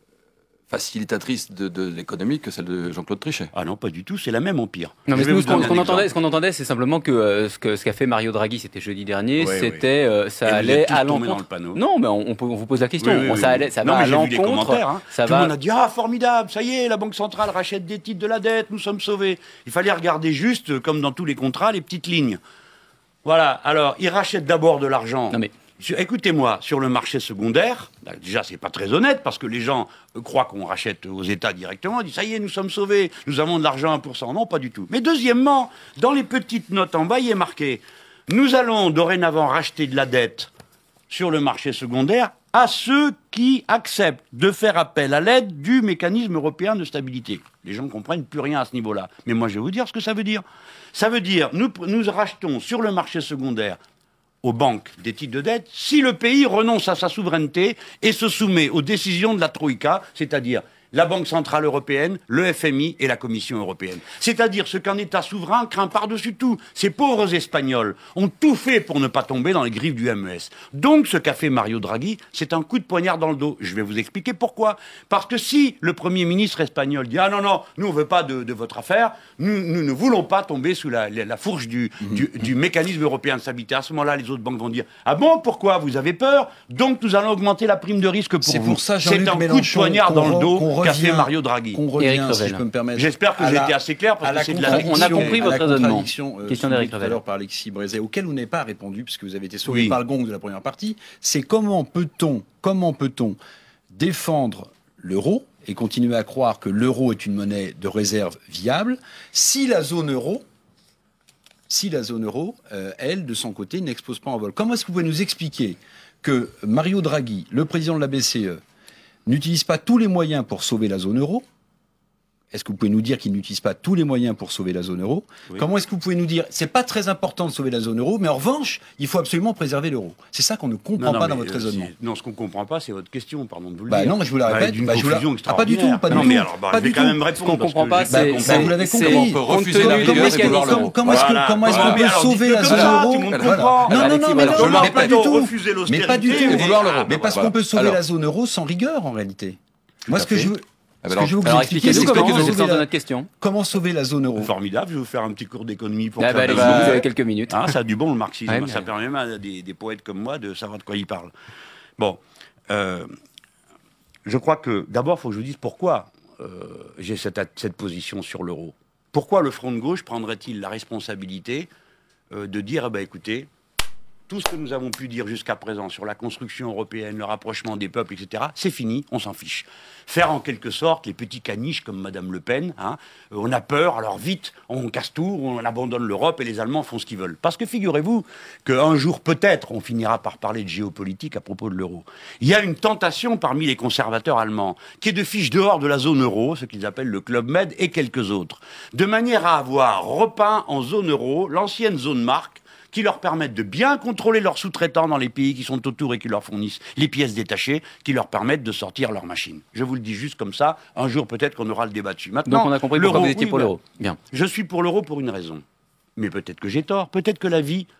facilitatrice de l'économie que celle de Jean-Claude Trichet. Ah non, pas du tout, c'est la même empire. Non, mais ce qu'on entendait, c'est simplement que ce qu'a fait Mario Draghi, c'était jeudi dernier, ça allait à l'encontre. Non, mais on vous pose la question. Ça va à l'encontre. Tout le monde a dit, formidable, ça y est, la Banque centrale rachète des titres de la dette, nous sommes sauvés. Il fallait regarder juste, comme dans tous les contrats, les petites lignes. Voilà, alors, ils rachètent d'abord de l'argent. Non, mais... Écoutez-moi, sur le marché secondaire, déjà c'est pas très honnête parce que les gens croient qu'on rachète aux États directement, ils disent ça y est, nous sommes sauvés, nous avons de l'argent à 1%. Non, pas du tout. Mais deuxièmement, dans les petites notes en bas, il est marqué nous allons dorénavant racheter de la dette sur le marché secondaire à ceux qui acceptent de faire appel à l'aide du mécanisme européen de stabilité. Les gens ne comprennent plus rien à ce niveau-là. Mais moi, je vais vous dire ce que ça veut dire. Ça veut dire nous rachetons sur le marché secondaire aux banques des titres de dette, si le pays renonce à sa souveraineté et se soumet aux décisions de la Troïka, c'est-à-dire la Banque Centrale Européenne, le FMI et la Commission Européenne. C'est-à-dire ce qu'un État souverain craint par-dessus tout. Ces pauvres Espagnols ont tout fait pour ne pas tomber dans les griffes du MES. Donc ce qu'a fait Mario Draghi, c'est un coup de poignard dans le dos. Je vais vous expliquer pourquoi. Parce que si le Premier ministre espagnol dit « Ah non, nous on ne veut pas de votre affaire, nous ne voulons pas tomber sous la fourche du mécanisme européen de stabilité », à ce moment-là, les autres banques vont dire « Ah bon, pourquoi? Vous avez peur? Donc nous allons augmenter la prime de risque pour vous. » C'est pour ça, c'est un coup de poignard dans le dos qu'a fait Mario Draghi. Si je peux me permettre. J'espère que j'ai été assez clair parce que c'est de la on a compris votre raisonnement. Question d'Éric Revel. Tout à l'heure par Alexis Brézet, auquel vous n'avez pas répondu puisque vous avez été sauvé par le gong de la première partie. C'est comment peut-on défendre l'euro et continuer à croire que l'euro est une monnaie de réserve viable si la zone euro, elle, de son côté, n'expose pas en vol. Comment est-ce que vous pouvez nous expliquer que Mario Draghi, le président de la BCE, n'utilise pas tous les moyens pour sauver la zone euro? Est-ce que vous pouvez nous dire qu'il n'utilise pas tous les moyens pour sauver la zone euro? Comment est-ce que vous pouvez nous dire c'est pas très important de sauver la zone euro, mais en revanche, il faut absolument préserver l'euro? C'est ça qu'on ne comprend pas dans votre raisonnement. Non, ce qu'on ne comprend pas, c'est votre question, pardon de vous le dire. Non, mais je vous la répète. Pas du tout. Non, mais alors, je vais quand même répondre. Ce qu'on ne comprend pas, c'est... Vous l'avez compris. On peut refuser la rigueur et vouloir l'euro. Comment est-ce qu'on peut sauver la zone euro? Non, mais pas du tout. Mais parce qu'on peut sauver la zone euro sans rigueur, en réalité. Moi, ce que je veux... Ce que je veux vous expliquer, c'est comment sauver la zone euro. Formidable, je vais vous faire un petit cours d'économie pour vous avez quelques minutes. Ça a du bon le marxisme, ça permet même à des poètes comme moi de savoir de quoi ils parlent. Bon, je crois que d'abord, il faut que je vous dise pourquoi j'ai cette position sur l'euro. Pourquoi le Front de gauche prendrait-il la responsabilité de dire, écoutez, tout ce que nous avons pu dire jusqu'à présent sur la construction européenne, le rapprochement des peuples, etc., c'est fini, on s'en fiche. Faire en quelque sorte les petits caniches comme Madame Le Pen, on a peur, alors vite, on casse tout, on abandonne l'Europe et les Allemands font ce qu'ils veulent. Parce que figurez-vous qu'un jour, peut-être, on finira par parler de géopolitique à propos de l'euro. Il y a une tentation parmi les conservateurs allemands qui est de fiche dehors de la zone euro, ce qu'ils appellent le Club Med et quelques autres, de manière à avoir repeint en zone euro l'ancienne zone marque qui leur permettent de bien contrôler leurs sous-traitants dans les pays qui sont autour et qui leur fournissent les pièces détachées, qui leur permettent de sortir leurs machines. Je vous le dis juste comme ça, un jour peut-être qu'on aura le débat dessus. Maintenant, donc on a compris pourquoi vous étiez pour l'euro. Bien. Je suis pour l'euro pour une raison. Mais peut-être que j'ai tort, peut-être que la vie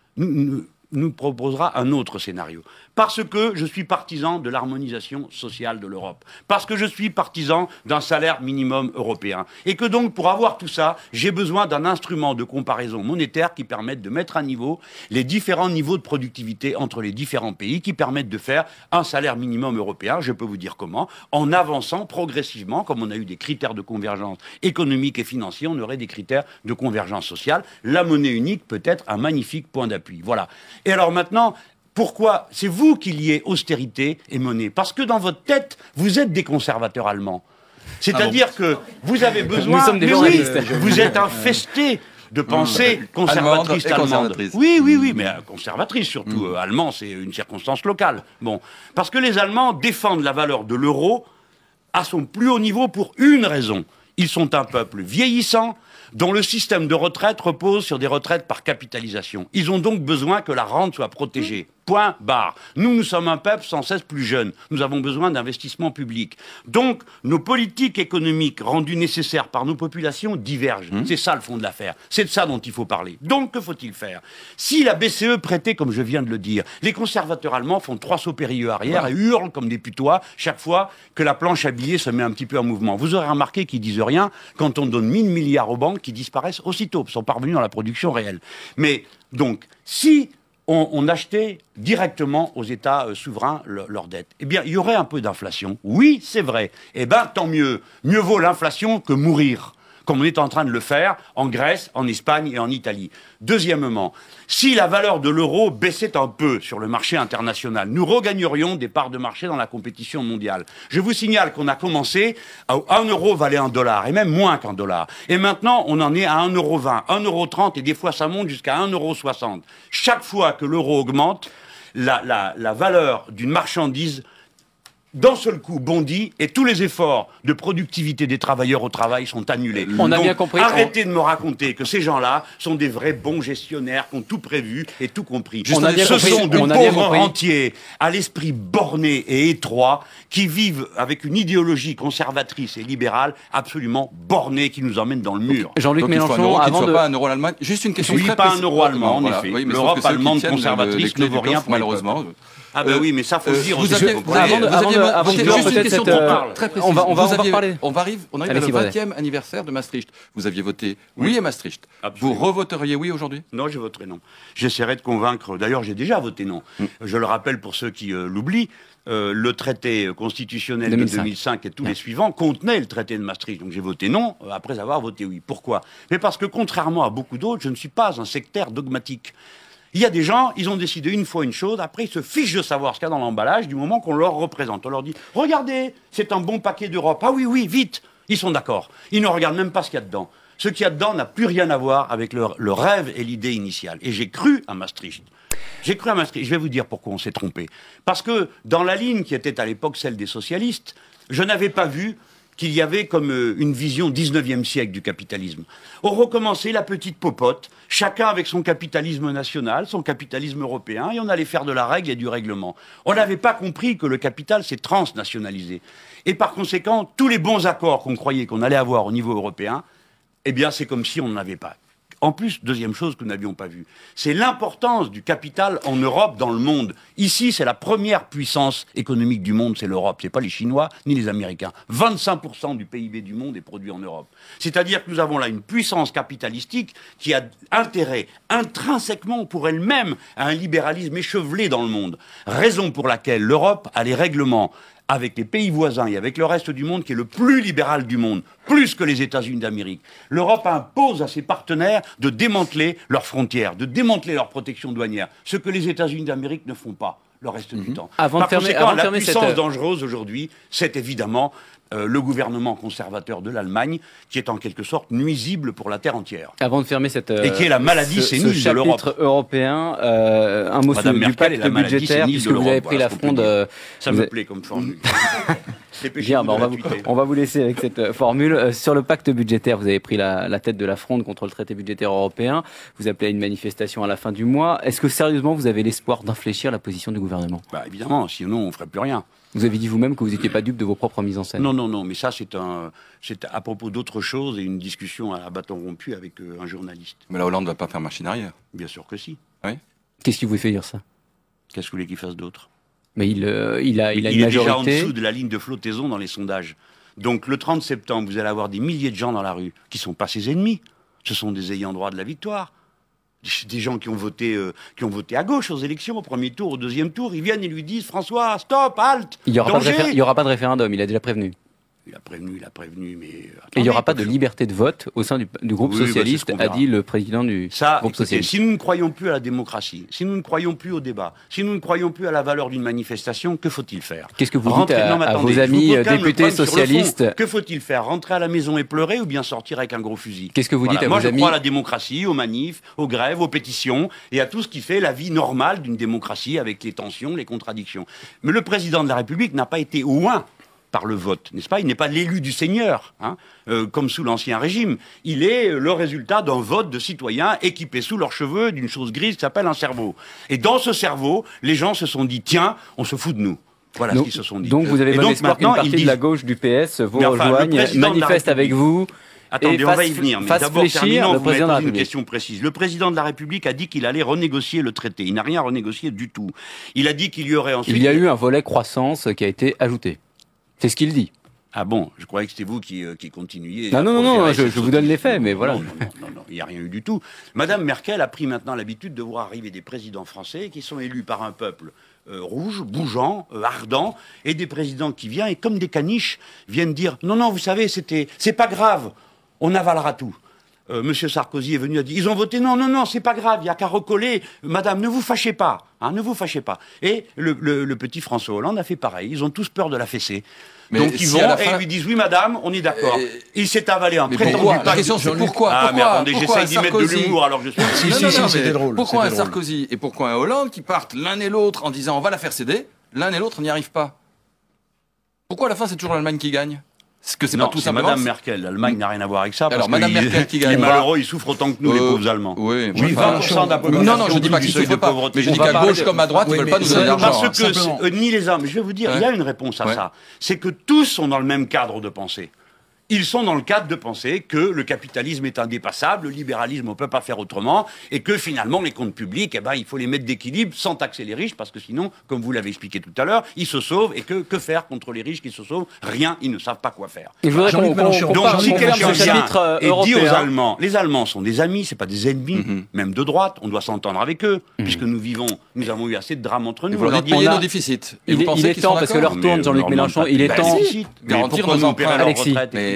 nous proposera un autre scénario. Parce que je suis partisan de l'harmonisation sociale de l'Europe. Parce que je suis partisan d'un salaire minimum européen. Et que donc, pour avoir tout ça, j'ai besoin d'un instrument de comparaison monétaire qui permette de mettre à niveau les différents niveaux de productivité entre les différents pays, qui permettent de faire un salaire minimum européen, je peux vous dire comment, en avançant progressivement, comme on a eu des critères de convergence économique et financier, on aurait des critères de convergence sociale. La monnaie unique peut être un magnifique point d'appui. Voilà. Et alors maintenant, pourquoi c'est vous qui liez austérité et monnaie? Parce que dans votre tête, vous êtes des conservateurs allemands. C'est-à-dire que vous avez besoin... Nous sommes des journalistes. Oui, vous êtes infestés de pensée conservatrice allemande. Oui, mais conservatrice surtout. Allemand, c'est une circonstance locale. Bon, parce que les Allemands défendent la valeur de l'euro à son plus haut niveau pour une raison. Ils sont un peuple vieillissant, dont le système de retraite repose sur des retraites par capitalisation. Ils ont donc besoin que la rente soit protégée. Point barre. Nous sommes un peuple sans cesse plus jeune. Nous avons besoin d'investissements publics. Donc, nos politiques économiques rendues nécessaires par nos populations divergent. C'est ça le fond de l'affaire. C'est de ça dont il faut parler. Donc, que faut-il faire? Si la BCE prêtait, comme je viens de le dire, les conservateurs allemands font 3 sauts périlleux arrière et hurlent comme des putois chaque fois que la planche à billets se met un petit peu en mouvement. Vous aurez remarqué qu'ils disent rien quand on donne 1000 milliards aux banques qui disparaissent aussitôt, sont parvenus dans la production réelle. Mais, donc, si on achetait directement aux États souverains leurs dettes, eh bien, il y aurait un peu d'inflation. Oui, c'est vrai. Eh bien, tant mieux. Mieux vaut l'inflation que mourir, comme on est en train de le faire en Grèce, en Espagne et en Italie. Deuxièmement, si la valeur de l'euro baissait un peu sur le marché international, nous regagnerions des parts de marché dans la compétition mondiale. Je vous signale qu'on a commencé à 1 euro valait $1, et même moins qu'1 $. Et maintenant, on en est à 1,20 €, 1,30 €, et des fois ça monte jusqu'à 1,60 €. Chaque fois que l'euro augmente, la valeur d'une marchandise d'un seul coup bondit et tous les efforts de productivité des travailleurs au travail sont annulés. On a bien compris. Arrêtez de me raconter que ces gens-là sont des vrais bons gestionnaires qui ont tout prévu et tout compris. Ce sont de pauvres rentiers à l'esprit borné et étroit qui vivent avec une idéologie conservatrice et libérale absolument bornée qui nous emmène dans le mur. Jean-Luc Mélenchon, avant de... pas un euro allemand. Juste une question. Oui, pas un euro allemand, en effet. Oui, l'Europe allemande conservatrice ne vaut rien pour malheureusement. Ah ben oui, mais ça faut le dire. On arrive au 20e anniversaire de Maastricht. Vous aviez voté oui à Maastricht. Absolument. Vous revoteriez oui aujourd'hui? Non, je voterai non. J'essaierai de convaincre. D'ailleurs, j'ai déjà voté non. Je le rappelle pour ceux qui l'oublient. Le traité constitutionnel de 2005 et tous les suivants contenaient le traité de Maastricht. Donc j'ai voté non après avoir voté oui. Pourquoi? Mais parce que contrairement à beaucoup d'autres, je ne suis pas un sectaire dogmatique. Il y a des gens, ils ont décidé une fois une chose, après ils se fichent de savoir ce qu'il y a dans l'emballage du moment qu'on leur représente. On leur dit « Regardez, c'est un bon paquet d'Europe. » Ah oui, vite. Ils sont d'accord. Ils ne regardent même pas ce qu'il y a dedans. Ce qu'il y a dedans n'a plus rien à voir avec le rêve et l'idée initiale. Et j'ai cru à Maastricht. Je vais vous dire pourquoi on s'est trompé. Parce que dans la ligne qui était à l'époque celle des socialistes, je n'avais pas vu qu'il y avait comme une vision 19e siècle du capitalisme. On recommençait la petite popote, chacun avec son capitalisme national, son capitalisme européen, et on allait faire de la règle et du règlement. On n'avait pas compris que le capital s'est transnationalisé. Et par conséquent, tous les bons accords qu'on croyait qu'on allait avoir au niveau européen, eh bien c'est comme si on n'en avait pas. En plus, deuxième chose que nous n'avions pas vue, c'est l'importance du capital en Europe, dans le monde. Ici, c'est la première puissance économique du monde, c'est l'Europe. C'est pas les Chinois ni les Américains. 25% du PIB du monde est produit en Europe. C'est-à-dire que nous avons là une puissance capitalistique qui a intérêt intrinsèquement pour elle-même à un libéralisme échevelé dans le monde. Raison pour laquelle l'Europe a les règlements avec les pays voisins et avec le reste du monde qui est le plus libéral du monde, plus que les États-Unis d'Amérique. L'Europe impose à ses partenaires de démanteler leurs frontières, de démanteler leur protection douanière, ce que les États-Unis d'Amérique ne font pas le reste du temps. La puissance dangereuse aujourd'hui, c'est évidemment le gouvernement conservateur de l'Allemagne, qui est en quelque sorte nuisible pour la terre entière. Avant de fermer cette et qui est la maladie sénile de l'Europe. Chapitre européen, un mot sur du pacte budgétaire, puisque vous avez pris l'affront de... Ça me plaît comme formule. Bien, on va vous laisser avec cette formule. Sur le pacte budgétaire, vous avez pris la tête de la fronde contre le traité budgétaire européen. Vous appelez à une manifestation à la fin du mois. Est-ce que sérieusement, vous avez l'espoir d'infléchir la position du gouvernement ? Évidemment, sinon on ne ferait plus rien. Vous avez dit vous-même que vous n'étiez pas dupe de vos propres mises en scène. Non, mais ça c'est à propos d'autre chose et une discussion à bâton rompu avec un journaliste. Mais la Hollande ne va pas faire machine arrière. Bien sûr que si. Oui. Qu'est-ce qui vous fait dire ça ? Qu'est-ce que vous voulez qu'il fasse d'autre ? Mais il a une majorité. Il est déjà en dessous de la ligne de flottaison dans les sondages. Donc le 30 septembre, vous allez avoir des milliers de gens dans la rue qui ne sont pas ses ennemis. Ce sont des ayants droit de la victoire. Des gens qui ont voté à gauche aux élections, au premier tour, au deuxième tour. Ils viennent et lui disent « François, stop, halte, il n'y aura pas de référendum, il a déjà prévenu. Il a prévenu, mais... Attendez, et il n'y aura pas de liberté de vote au sein du groupe socialiste, a dit le président du groupe socialiste. Si nous ne croyons plus à la démocratie, si nous ne croyons plus au débat, si nous ne croyons plus à la valeur d'une manifestation, que faut-il faire ? Qu'est-ce que vous dites à vos amis députés socialistes ? Que faut-il faire ? Rentrer à la maison et pleurer ou bien sortir avec un gros fusil ? Qu'est-ce que vous dites à vos amis ? Moi, je crois à la démocratie, aux manifs, aux grèves, aux pétitions et à tout ce qui fait la vie normale d'une démocratie avec les tensions, les contradictions. Mais le président de la République n'a pas été loin par le vote, n'est-ce pas ? Il n'est pas l'élu du Seigneur, comme sous l'Ancien Régime. Il est le résultat d'un vote de citoyens équipés sous leurs cheveux d'une chose grise qui s'appelle un cerveau. Et dans ce cerveau, les gens se sont dit « Tiens, on se fout de nous ». Voilà ce qu'ils se sont dit. Donc vous avez bon espoir qu'une partie de la gauche du PS vous rejoigne, manifeste avec vous. Attendez, on va y venir. Mais d'abord, terminons, vous m'avez posé une question précise. Le président de la République a dit qu'il allait renégocier le traité. Il n'a rien renégocié du tout. Il a dit qu'il y aurait ensuite... Il y a eu un volet croissance qui a été ajouté. C'est ce qu'il dit. Ah bon, je croyais que c'était vous qui continuiez. Non, je vous donne les faits, mais voilà. Non, il n'y a rien eu du tout. Madame Merkel a pris maintenant l'habitude de voir arriver des présidents français qui sont élus par un peuple rouge, bougeant, ardent, et des présidents qui viennent, et comme des caniches, viennent dire « Non, vous savez, c'est pas grave, on avalera tout ». Monsieur Sarkozy est venu et a dit « Ils ont voté, non, c'est pas grave, il n'y a qu'à recoller. Madame, ne vous fâchez pas, ne vous fâchez pas. » Et le petit François Hollande a fait pareil. Ils ont tous peur de la fessée. Mais donc ils vont et lui disent « Oui, madame, on est d'accord. » Il s'est avalé un prétendu pacte. La question, c'est pourquoi ? Mais attendez, j'essaye d'y mettre de l'humour, alors je suis... Si, c'était drôle. Pourquoi un Sarkozy et pourquoi un Hollande qui partent l'un et l'autre en disant « On va la faire céder », l'un et l'autre n'y arrivent pas ? Pourquoi à la fin, c'est toujours l'Allemagne qui gagne ? C'est Madame Merkel. L'Allemagne n'a rien à voir avec ça. Alors, Madame Merkel qui gagne. Les malheureux, ils souffrent autant que nous, les pauvres Allemands. Oui, 20% de la population. Non, je dis pas qu'ils souffrent pas. Mais je dis qu'à gauche comme à droite, ils veulent pas nous donner d'argent. Parce que, ni les hommes, je vais vous dire, il y a une réponse à ça. C'est que tous sont dans le même cadre de pensée. Ils sont dans le cadre de penser que le capitalisme est indépassable, le libéralisme, on ne peut pas faire autrement, et que finalement, les comptes publics, il faut les mettre d'équilibre sans taxer les riches, parce que sinon, comme vous l'avez expliqué tout à l'heure, ils se sauvent, et que faire contre les riches qui se sauvent ? Rien, ils ne savent pas quoi faire. Et je voudrais donc, si quelqu'un vient et dit aux Allemands, les Allemands sont des amis, c'est pas des ennemis, même de droite, on doit s'entendre avec eux, puisque nous avons eu assez de drames entre nous. Vous leur dites payer nos déficits. Il est temps, parce que l'heure tourne, Jean-Luc Mélenchon, il est temps... Garantir nos emprunts, Alexis.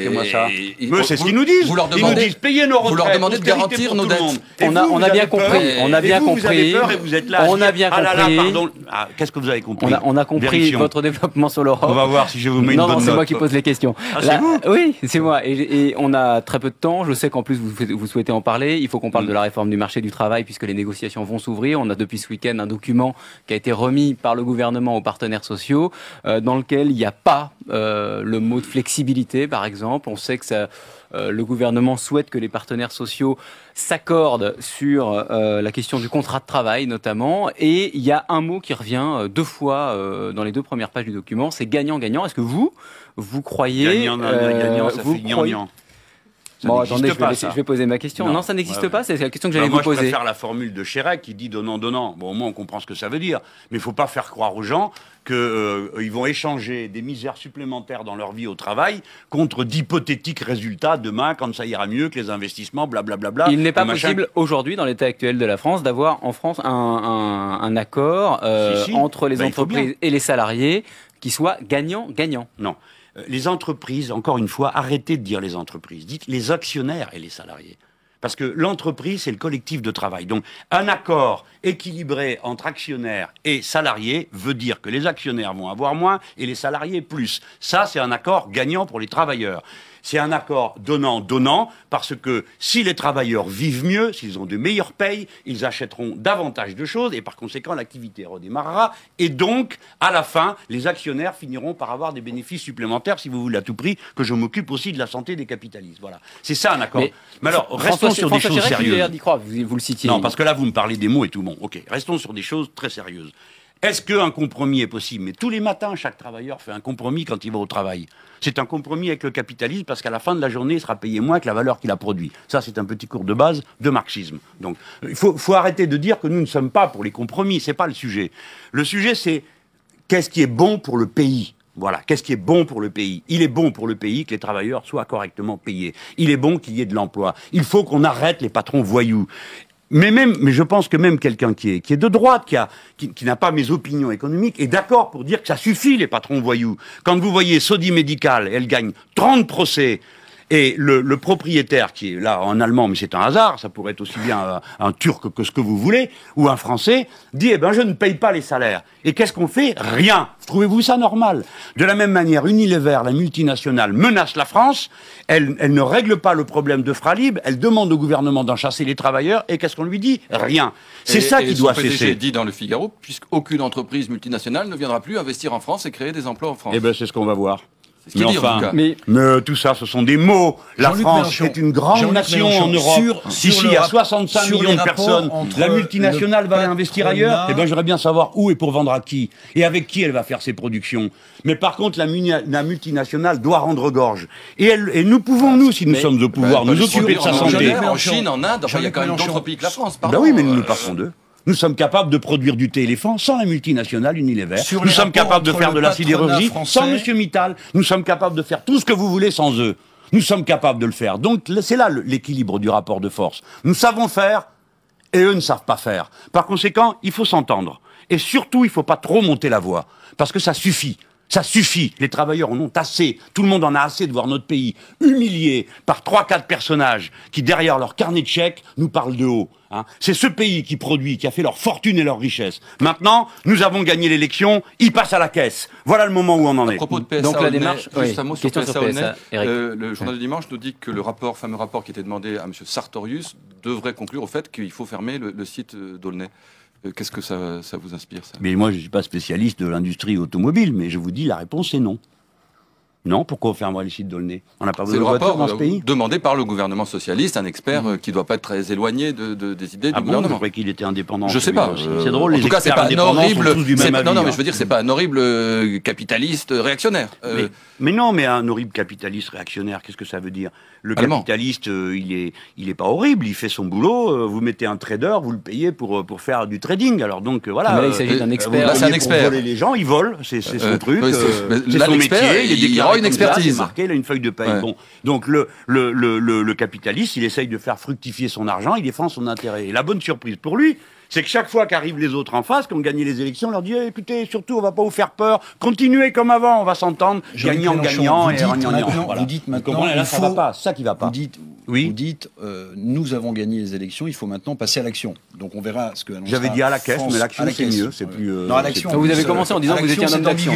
C'est ce qu'ils nous disent. Ils nous disent payer nos retraites. Vous leur demandez de garantir nos dettes. On a bien compris. On a bien compris. On a bien compris. Qu'est-ce que vous avez compris ? On a compris votre développement sur l'Europe. On va voir si je vous mets une bonne note. Non, c'est moi qui pose les questions. C'est vous ? Oui, c'est moi. Et on a très peu de temps. Je sais qu'en plus vous souhaitez en parler. Il faut qu'on parle de la réforme du marché du travail puisque les négociations vont s'ouvrir. On a depuis ce week-end un document qui a été remis par le gouvernement aux partenaires sociaux dans lequel il n'y a pas le mot de flexibilité, par exemple. On sait que le gouvernement souhaite que les partenaires sociaux s'accordent sur la question du contrat de travail notamment, et il y a un mot qui revient deux fois dans les deux premières pages du document, c'est gagnant-gagnant. Est-ce que vous croyez... Gagnant, ça fait gnangnan. Bon, attendez, je vais poser ma question. Non, ça n'existe pas, c'est la question que j'allais vous poser. Moi, je préfère la formule de Chirac qui dit donnant. Bon, au moins, on comprend ce que ça veut dire. Mais il ne faut pas faire croire aux gens qu'ils vont échanger des misères supplémentaires dans leur vie au travail contre d'hypothétiques résultats demain, quand ça ira mieux, que les investissements, blablabla. Il n'est pas possible aujourd'hui, dans l'état actuel de la France, d'avoir en France un accord entre les entreprises et les salariés qui soit gagnant-gagnant. Non. Les entreprises, encore une fois, arrêtez de dire les entreprises, dites les actionnaires et les salariés. Parce que l'entreprise, c'est le collectif de travail. Donc, un accord équilibré entre actionnaires et salariés veut dire que les actionnaires vont avoir moins et les salariés plus. Ça, c'est un accord gagnant pour les travailleurs. C'est un accord donnant-donnant, parce que si les travailleurs vivent mieux, s'ils ont de meilleures payes, ils achèteront davantage de choses, et par conséquent, l'activité redémarrera. Et donc, à la fin, les actionnaires finiront par avoir des bénéfices supplémentaires, si vous voulez à tout prix, que je m'occupe aussi de la santé des capitalistes. Voilà. C'est ça un accord. Mais alors, restons sur des choses sérieuses. Vous le citiez. Non, parce que là, vous me parlez des mots et tout. Bon, ok. Restons sur des choses très sérieuses. Est-ce qu'un compromis est possible? Mais tous les matins, chaque travailleur fait un compromis quand il va au travail. C'est un compromis avec le capitalisme parce qu'à la fin de la journée, il sera payé moins que la valeur qu'il a produit. Ça, c'est un petit cours de base de marxisme. Donc, il faut arrêter de dire que nous ne sommes pas pour les compromis. C'est pas le sujet. Le sujet, c'est qu'est-ce qui est bon pour le pays? Voilà, qu'est-ce qui est bon pour le pays? Il est bon pour le pays que les travailleurs soient correctement payés. Il est bon qu'il y ait de l'emploi. Il faut qu'on arrête les patrons voyous. Mais je pense que même quelqu'un qui est de droite, qui n'a pas mes opinions économiques, est d'accord pour dire que ça suffit, les patrons voyous. Quand vous voyez Sodi Medical, elle gagne 30 procès, et le propriétaire, qui est là en allemand, mais c'est un hasard, ça pourrait être aussi bien un Turc que ce que vous voulez, ou un Français, dit, je ne paye pas les salaires. Et qu'est-ce qu'on fait? Rien. Trouvez-vous ça normal? De la même manière, Unilever, la multinationale, menace la France, elle ne règle pas le problème de Fralib, elle demande au gouvernement d'en chasser les travailleurs, et qu'est-ce qu'on lui dit? Rien. C'est ça qui doit cesser. PDG dit dans le Figaro, puisqu'aucune entreprise multinationale ne viendra plus investir en France et créer des emplois en France. C'est ce qu'on va voir. Mais tout ça, ce sont des mots. La France est une grande nation en Europe. Ici, il y a 65 millions de personnes. La multinationale va investir ailleurs. J'aimerais bien savoir où et pour vendre à qui. Et avec qui elle va faire ses productions. Mais par contre, la multinationale doit rendre gorge. Et nous pouvons, nous, si nous sommes au pouvoir, nous occuper de sa santé. En Chine, en Inde, il y a quand même d'autres pays que la France. Oui, mais nous passons d'eux. Nous sommes capables de produire du thé éléphant sans la multinationale Unilever. Nous sommes capables de faire de la sidérurgie sans Monsieur Mittal. Nous sommes capables de faire tout ce que vous voulez sans eux. Nous sommes capables de le faire. Donc c'est là l'équilibre du rapport de force. Nous savons faire et eux ne savent pas faire. Par conséquent, il faut s'entendre. Et surtout, il ne faut pas trop monter la voix. Parce que ça suffit. Ça suffit. Les travailleurs en ont assez. Tout le monde en a assez de voir notre pays humilié par 3-4 personnages qui, derrière leur carnet de chèques, nous parlent de haut. C'est ce pays qui produit, qui a fait leur fortune et leur richesse. Maintenant, nous avons gagné l'élection, ils passent à la caisse. Voilà le moment où on en est. À propos de PSA, donc la démarche, juste un mot sur PSA, le journal du dimanche nous dit que le fameux rapport qui était demandé à M. Sartorius devrait conclure au fait qu'il faut fermer le site d'Aulnay. Qu'est-ce que ça vous inspire, ça? Mais moi, je ne suis pas spécialiste de l'industrie automobile, mais je vous dis, la réponse est non. Non, pourquoi on fermerait le site d'Aulnay? On n'a pas besoin de voitures dans ce pays. Demandé par le gouvernement socialiste, un expert qui ne doit pas être très éloigné des idées du gouvernement. Je croyais qu'il était indépendant. Je sais pas. C'est drôle. En tout cas, c'est pas un horrible. Non, mais je veux dire, c'est pas un horrible capitaliste réactionnaire. Mais non, mais un horrible capitaliste réactionnaire, qu'est-ce que ça veut dire? Le capitaliste, il est pas horrible, il fait son boulot. Vous mettez un trader, vous le payez pour faire du trading. Alors donc voilà. Mais là, il s'agit d'un expert. Là, c'est un expert. Pour voler les gens, il vole. C'est son truc. C'est son métier. Il aura une expertise. Marqué, il a une feuille de paye. Ouais. Bon, donc le capitaliste, il essaye de faire fructifier son argent, il défend son intérêt. Et la bonne surprise pour lui, c'est que chaque fois qu'arrivent les autres en face, qui ont gagné les élections, on leur dit écoutez, surtout, on va pas vous faire peur, continuez comme avant, on va s'entendre, gagnant-gagnant et gagnant. Vous dites maintenant, là, ça va pas, c'est ça qui va pas. Vous dites nous avons gagné les élections, il faut maintenant passer à l'action. Donc on verra ce que j'avais dit à la caisse, mais l'action c'est mieux, c'est plus. Non, à l'action. Vous avez commencé en disant que vous étiez un homme d'action.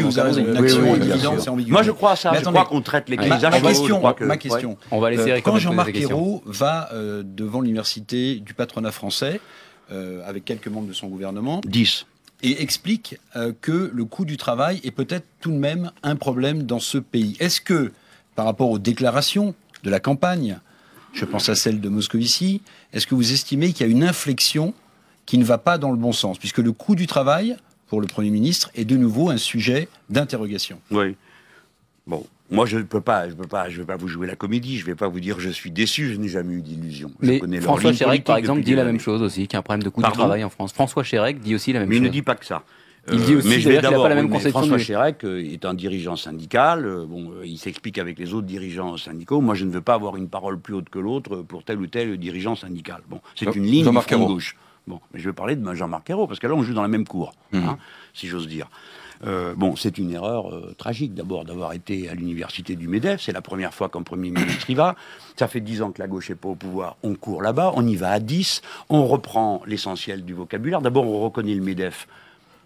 C'est ambigu. Moi je crois à ça. Je crois qu'on traite les paysages. Ma question. On va laisser quand Jean-Marc Ayrault va devant l'université du patronat français avec quelques membres de son gouvernement, 10, et explique que le coût du travail est peut-être tout de même un problème dans ce pays. Est-ce que, par rapport aux déclarations de la campagne, je pense à celle de Moscovici, est-ce que vous estimez qu'il y a une inflexion qui ne va pas dans le bon sens, puisque le coût du travail, pour le Premier ministre, est de nouveau un sujet d'interrogation? Oui. Bon. Moi, je ne vais pas vous jouer la comédie. Je ne vais pas vous dire je suis déçu. Je n'ai jamais eu d'illusion. Mais François Chérèque, par exemple, dit la même chose aussi, qu'il y a un problème de coût du travail en France. François Chérèque dit aussi la même chose. Mais il ne dit pas que ça. Il dit aussi qu'il n'a pas la même conception. François Chérèque est un dirigeant syndical. Il s'explique avec les autres dirigeants syndicaux. Moi, je ne veux pas avoir une parole plus haute que l'autre pour tel ou tel dirigeant syndical. Bon, c'est une ligne du front gauche. Bon, mais je vais parler de Jean-Marc Ayrault parce que là, on joue dans la même cour, si j'ose dire. C'est une erreur tragique d'abord d'avoir été à l'université du MEDEF. C'est la première fois qu'un Premier ministre y va. Ça fait 10 ans que la gauche n'est pas au pouvoir. On court là-bas, on y va à 10. On reprend l'essentiel du vocabulaire. D'abord, on reconnaît le MEDEF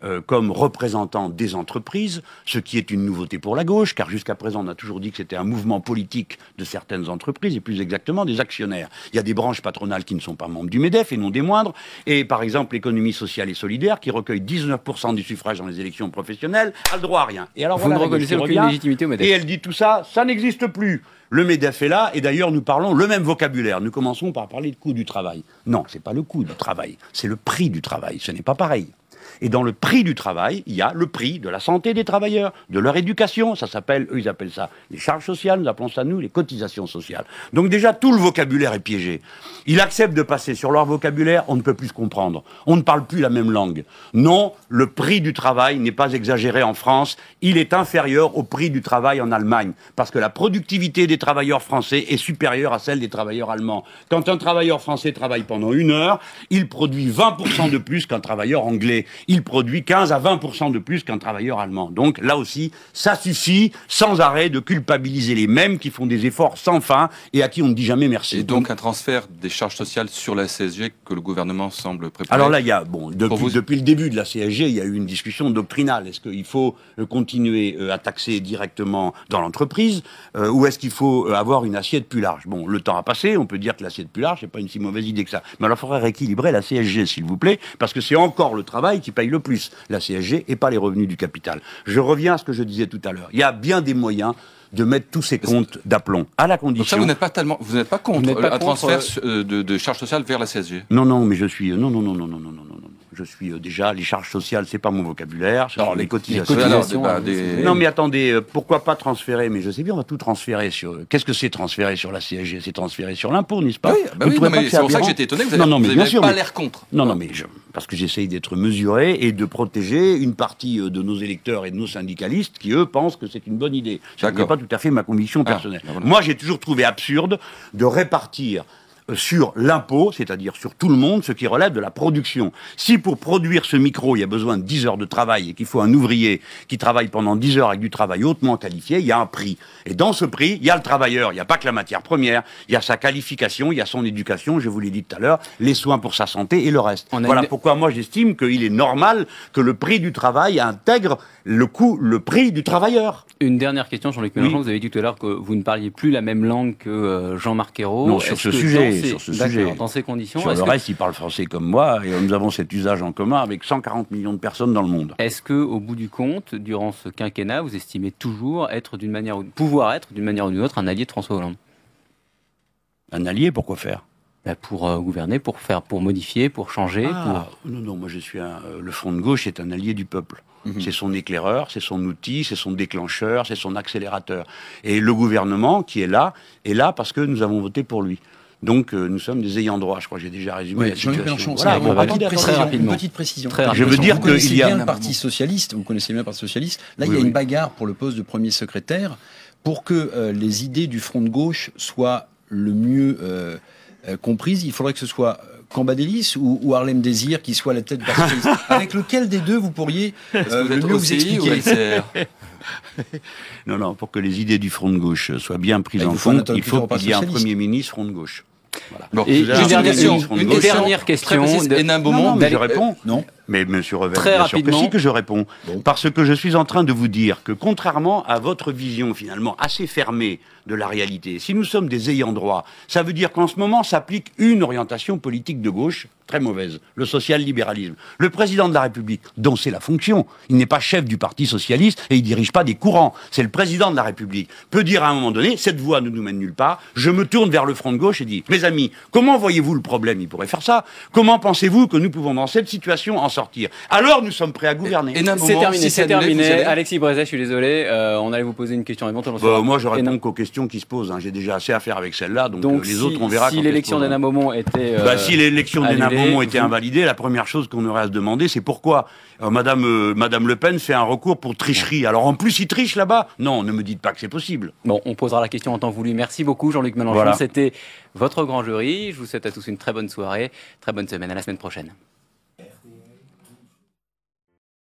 comme représentants des entreprises, ce qui est une nouveauté pour la gauche, car jusqu'à présent, on a toujours dit que c'était un mouvement politique de certaines entreprises, et plus exactement des actionnaires. Il y a des branches patronales qui ne sont pas membres du MEDEF, et non des moindres, et par exemple, l'économie sociale et solidaire, qui recueille 19% du suffrage dans les élections professionnelles, a le droit à rien. Et alors, vous ne reconnaissez aucune légitimité au MEDEF. Et elle dit tout ça, ça n'existe plus. Le MEDEF est là, et d'ailleurs, nous parlons le même vocabulaire. Nous commençons par parler de coût du travail. Non, c'est pas le coût du travail, c'est le prix du travail. Ce n'est pas pareil. Et dans le prix du travail, il y a le prix de la santé des travailleurs, de leur éducation. Ça s'appelle, eux, ils appellent ça les charges sociales. Nous appelons ça, nous, les cotisations sociales. Donc déjà, tout le vocabulaire est piégé. Ils acceptent de passer sur leur vocabulaire, on ne peut plus se comprendre. On ne parle plus la même langue. Non, le prix du travail n'est pas exagéré en France. Il est inférieur au prix du travail en Allemagne. Parce que la productivité des travailleurs français est supérieure à celle des travailleurs allemands. Quand un travailleur français travaille pendant 1 heure, il produit 20% de plus qu'un travailleur anglais. Il produit 15 à 20% de plus qu'un travailleur allemand. Donc là aussi, ça suffit sans arrêt de culpabiliser les mêmes qui font des efforts sans fin et à qui on ne dit jamais merci. Et donc un transfert des charges sociales sur la CSG que le gouvernement semble préparer. Alors là, il y a, depuis le début de la CSG, il y a eu une discussion doctrinale. Est-ce qu'il faut continuer à taxer directement dans l'entreprise ou est-ce qu'il faut avoir une assiette plus large? Bon, le temps a passé, on peut dire que l'assiette plus large, c'est pas une si mauvaise idée que ça. Mais alors il faudrait rééquilibrer la CSG, s'il vous plaît, parce que c'est encore le travail qui paye le plus, la CSG, et pas les revenus du capital. Je reviens à ce que je disais tout à l'heure. Il y a bien des moyens de mettre tous ces comptes d'aplomb, à la condition... Donc ça, vous n'êtes pas contre un transfert de charges sociales vers la CSG? Non, mais je suis... Non. Je suis déjà, les charges sociales, c'est pas mon vocabulaire. Alors, les cotisations. Non, mais attendez, pourquoi pas transférer? Mais je sais bien, on va tout transférer sur. Qu'est-ce que c'est transférer sur la CSG? C'est transférer sur l'impôt, n'est-ce pas? Oui, mais c'est pour ça que j'étais étonné. Vous n'avez pas l'air contre. Non, mais parce que j'essaye d'être mesuré et de protéger une partie de nos électeurs et de nos syndicalistes qui, eux, pensent que c'est une bonne idée. Ce n'est pas tout à fait ma conviction personnelle. Moi, j'ai toujours trouvé absurde de répartir sur l'impôt, c'est-à-dire sur tout le monde, ce qui relève de la production. Si pour produire ce micro, il y a besoin de 10 heures de travail et qu'il faut un ouvrier qui travaille pendant 10 heures avec du travail hautement qualifié, il y a un prix. Et dans ce prix, il y a le travailleur, il n'y a pas que la matière première, il y a sa qualification, il y a son éducation, je vous l'ai dit tout à l'heure, les soins pour sa santé et le reste. Voilà pourquoi moi j'estime qu'il est normal que le prix du travail intègre le prix du travailleur. Une dernière question, Jean-Luc Mélenchon, vous avez dit tout à l'heure que vous ne parliez plus la même langue que Jean-Marc Ayrault. Non, sur ce sujet. Dans ces conditions. Sur le reste, il parle français comme moi, et nous avons cet usage en commun avec 140 millions de personnes dans le monde. Est-ce que, au bout du compte, durant ce quinquennat, vous estimez toujours pouvoir être d'une manière ou d'une autre un allié de François Hollande? Un allié, pourquoi faire? Pour gouverner, pour modifier, pour changer. Non, moi je suis le Front de gauche est un allié du peuple. C'est son éclaireur, c'est son outil, c'est son déclencheur, c'est son accélérateur. Et le gouvernement qui est là parce que nous avons voté pour lui. Donc nous sommes des ayants droit, je crois que j'ai déjà résumé la situation. Une petite précision. Je veux dire qu'il y a le Parti socialiste, vous connaissez bien le Parti socialiste, là il y a une bagarre pour le poste de premier secrétaire pour que les idées du Front de gauche soient le mieux comprises. Il faudrait que ce soit Cambadélis ou Harlem Désir qui soit la tête du Parti socialiste. Avec lequel des deux vous pourriez le mieux vous expliquer? Non, pour que les idées du Front de gauche soient bien prises en compte, il faut qu'il y ait un Premier ministre Front de gauche. Voilà. Bon, et une dernière question. Hénin Beaumont, je réponds. Non. Mais monsieur Revel, bien sûr que si que je réponds. Parce que je suis en train de vous dire que contrairement à votre vision finalement assez fermée de la réalité, si nous sommes des ayants droit, ça veut dire qu'en ce moment s'applique une orientation politique de gauche très mauvaise, le social-libéralisme. Le président de la République, dont c'est la fonction, il n'est pas chef du Parti socialiste et il dirige pas des courants, c'est le président de la République, peut dire à un moment donné, cette voie ne nous mène nulle part, je me tourne vers le Front de gauche et dis, mes amis, comment voyez-vous le problème? Il pourrait faire ça. Comment pensez-vous que nous pouvons dans cette situation en sortir? Alors nous sommes prêts à gouverner. C'est terminé. Alexis Brézet, je suis désolé, on allait vous poser une question éventuellement. Moi je réponds qu'aux questions qui se posent, j'ai déjà assez à faire avec celle-là, donc les autres on verra. Si l'élection d'Hénin Beaumont était si l'élection d'Hénin Beaumont était invalidée, la première chose qu'on aurait à se demander, c'est pourquoi Madame Le Pen fait un recours pour tricherie. Alors en plus il triche là-bas? Non, ne me dites pas que c'est possible. Bon, on posera la question en temps voulu. Merci beaucoup Jean-Luc Mélenchon, C'était votre grand jury. Je vous souhaite à tous une très bonne soirée, très bonne semaine, à la semaine prochaine.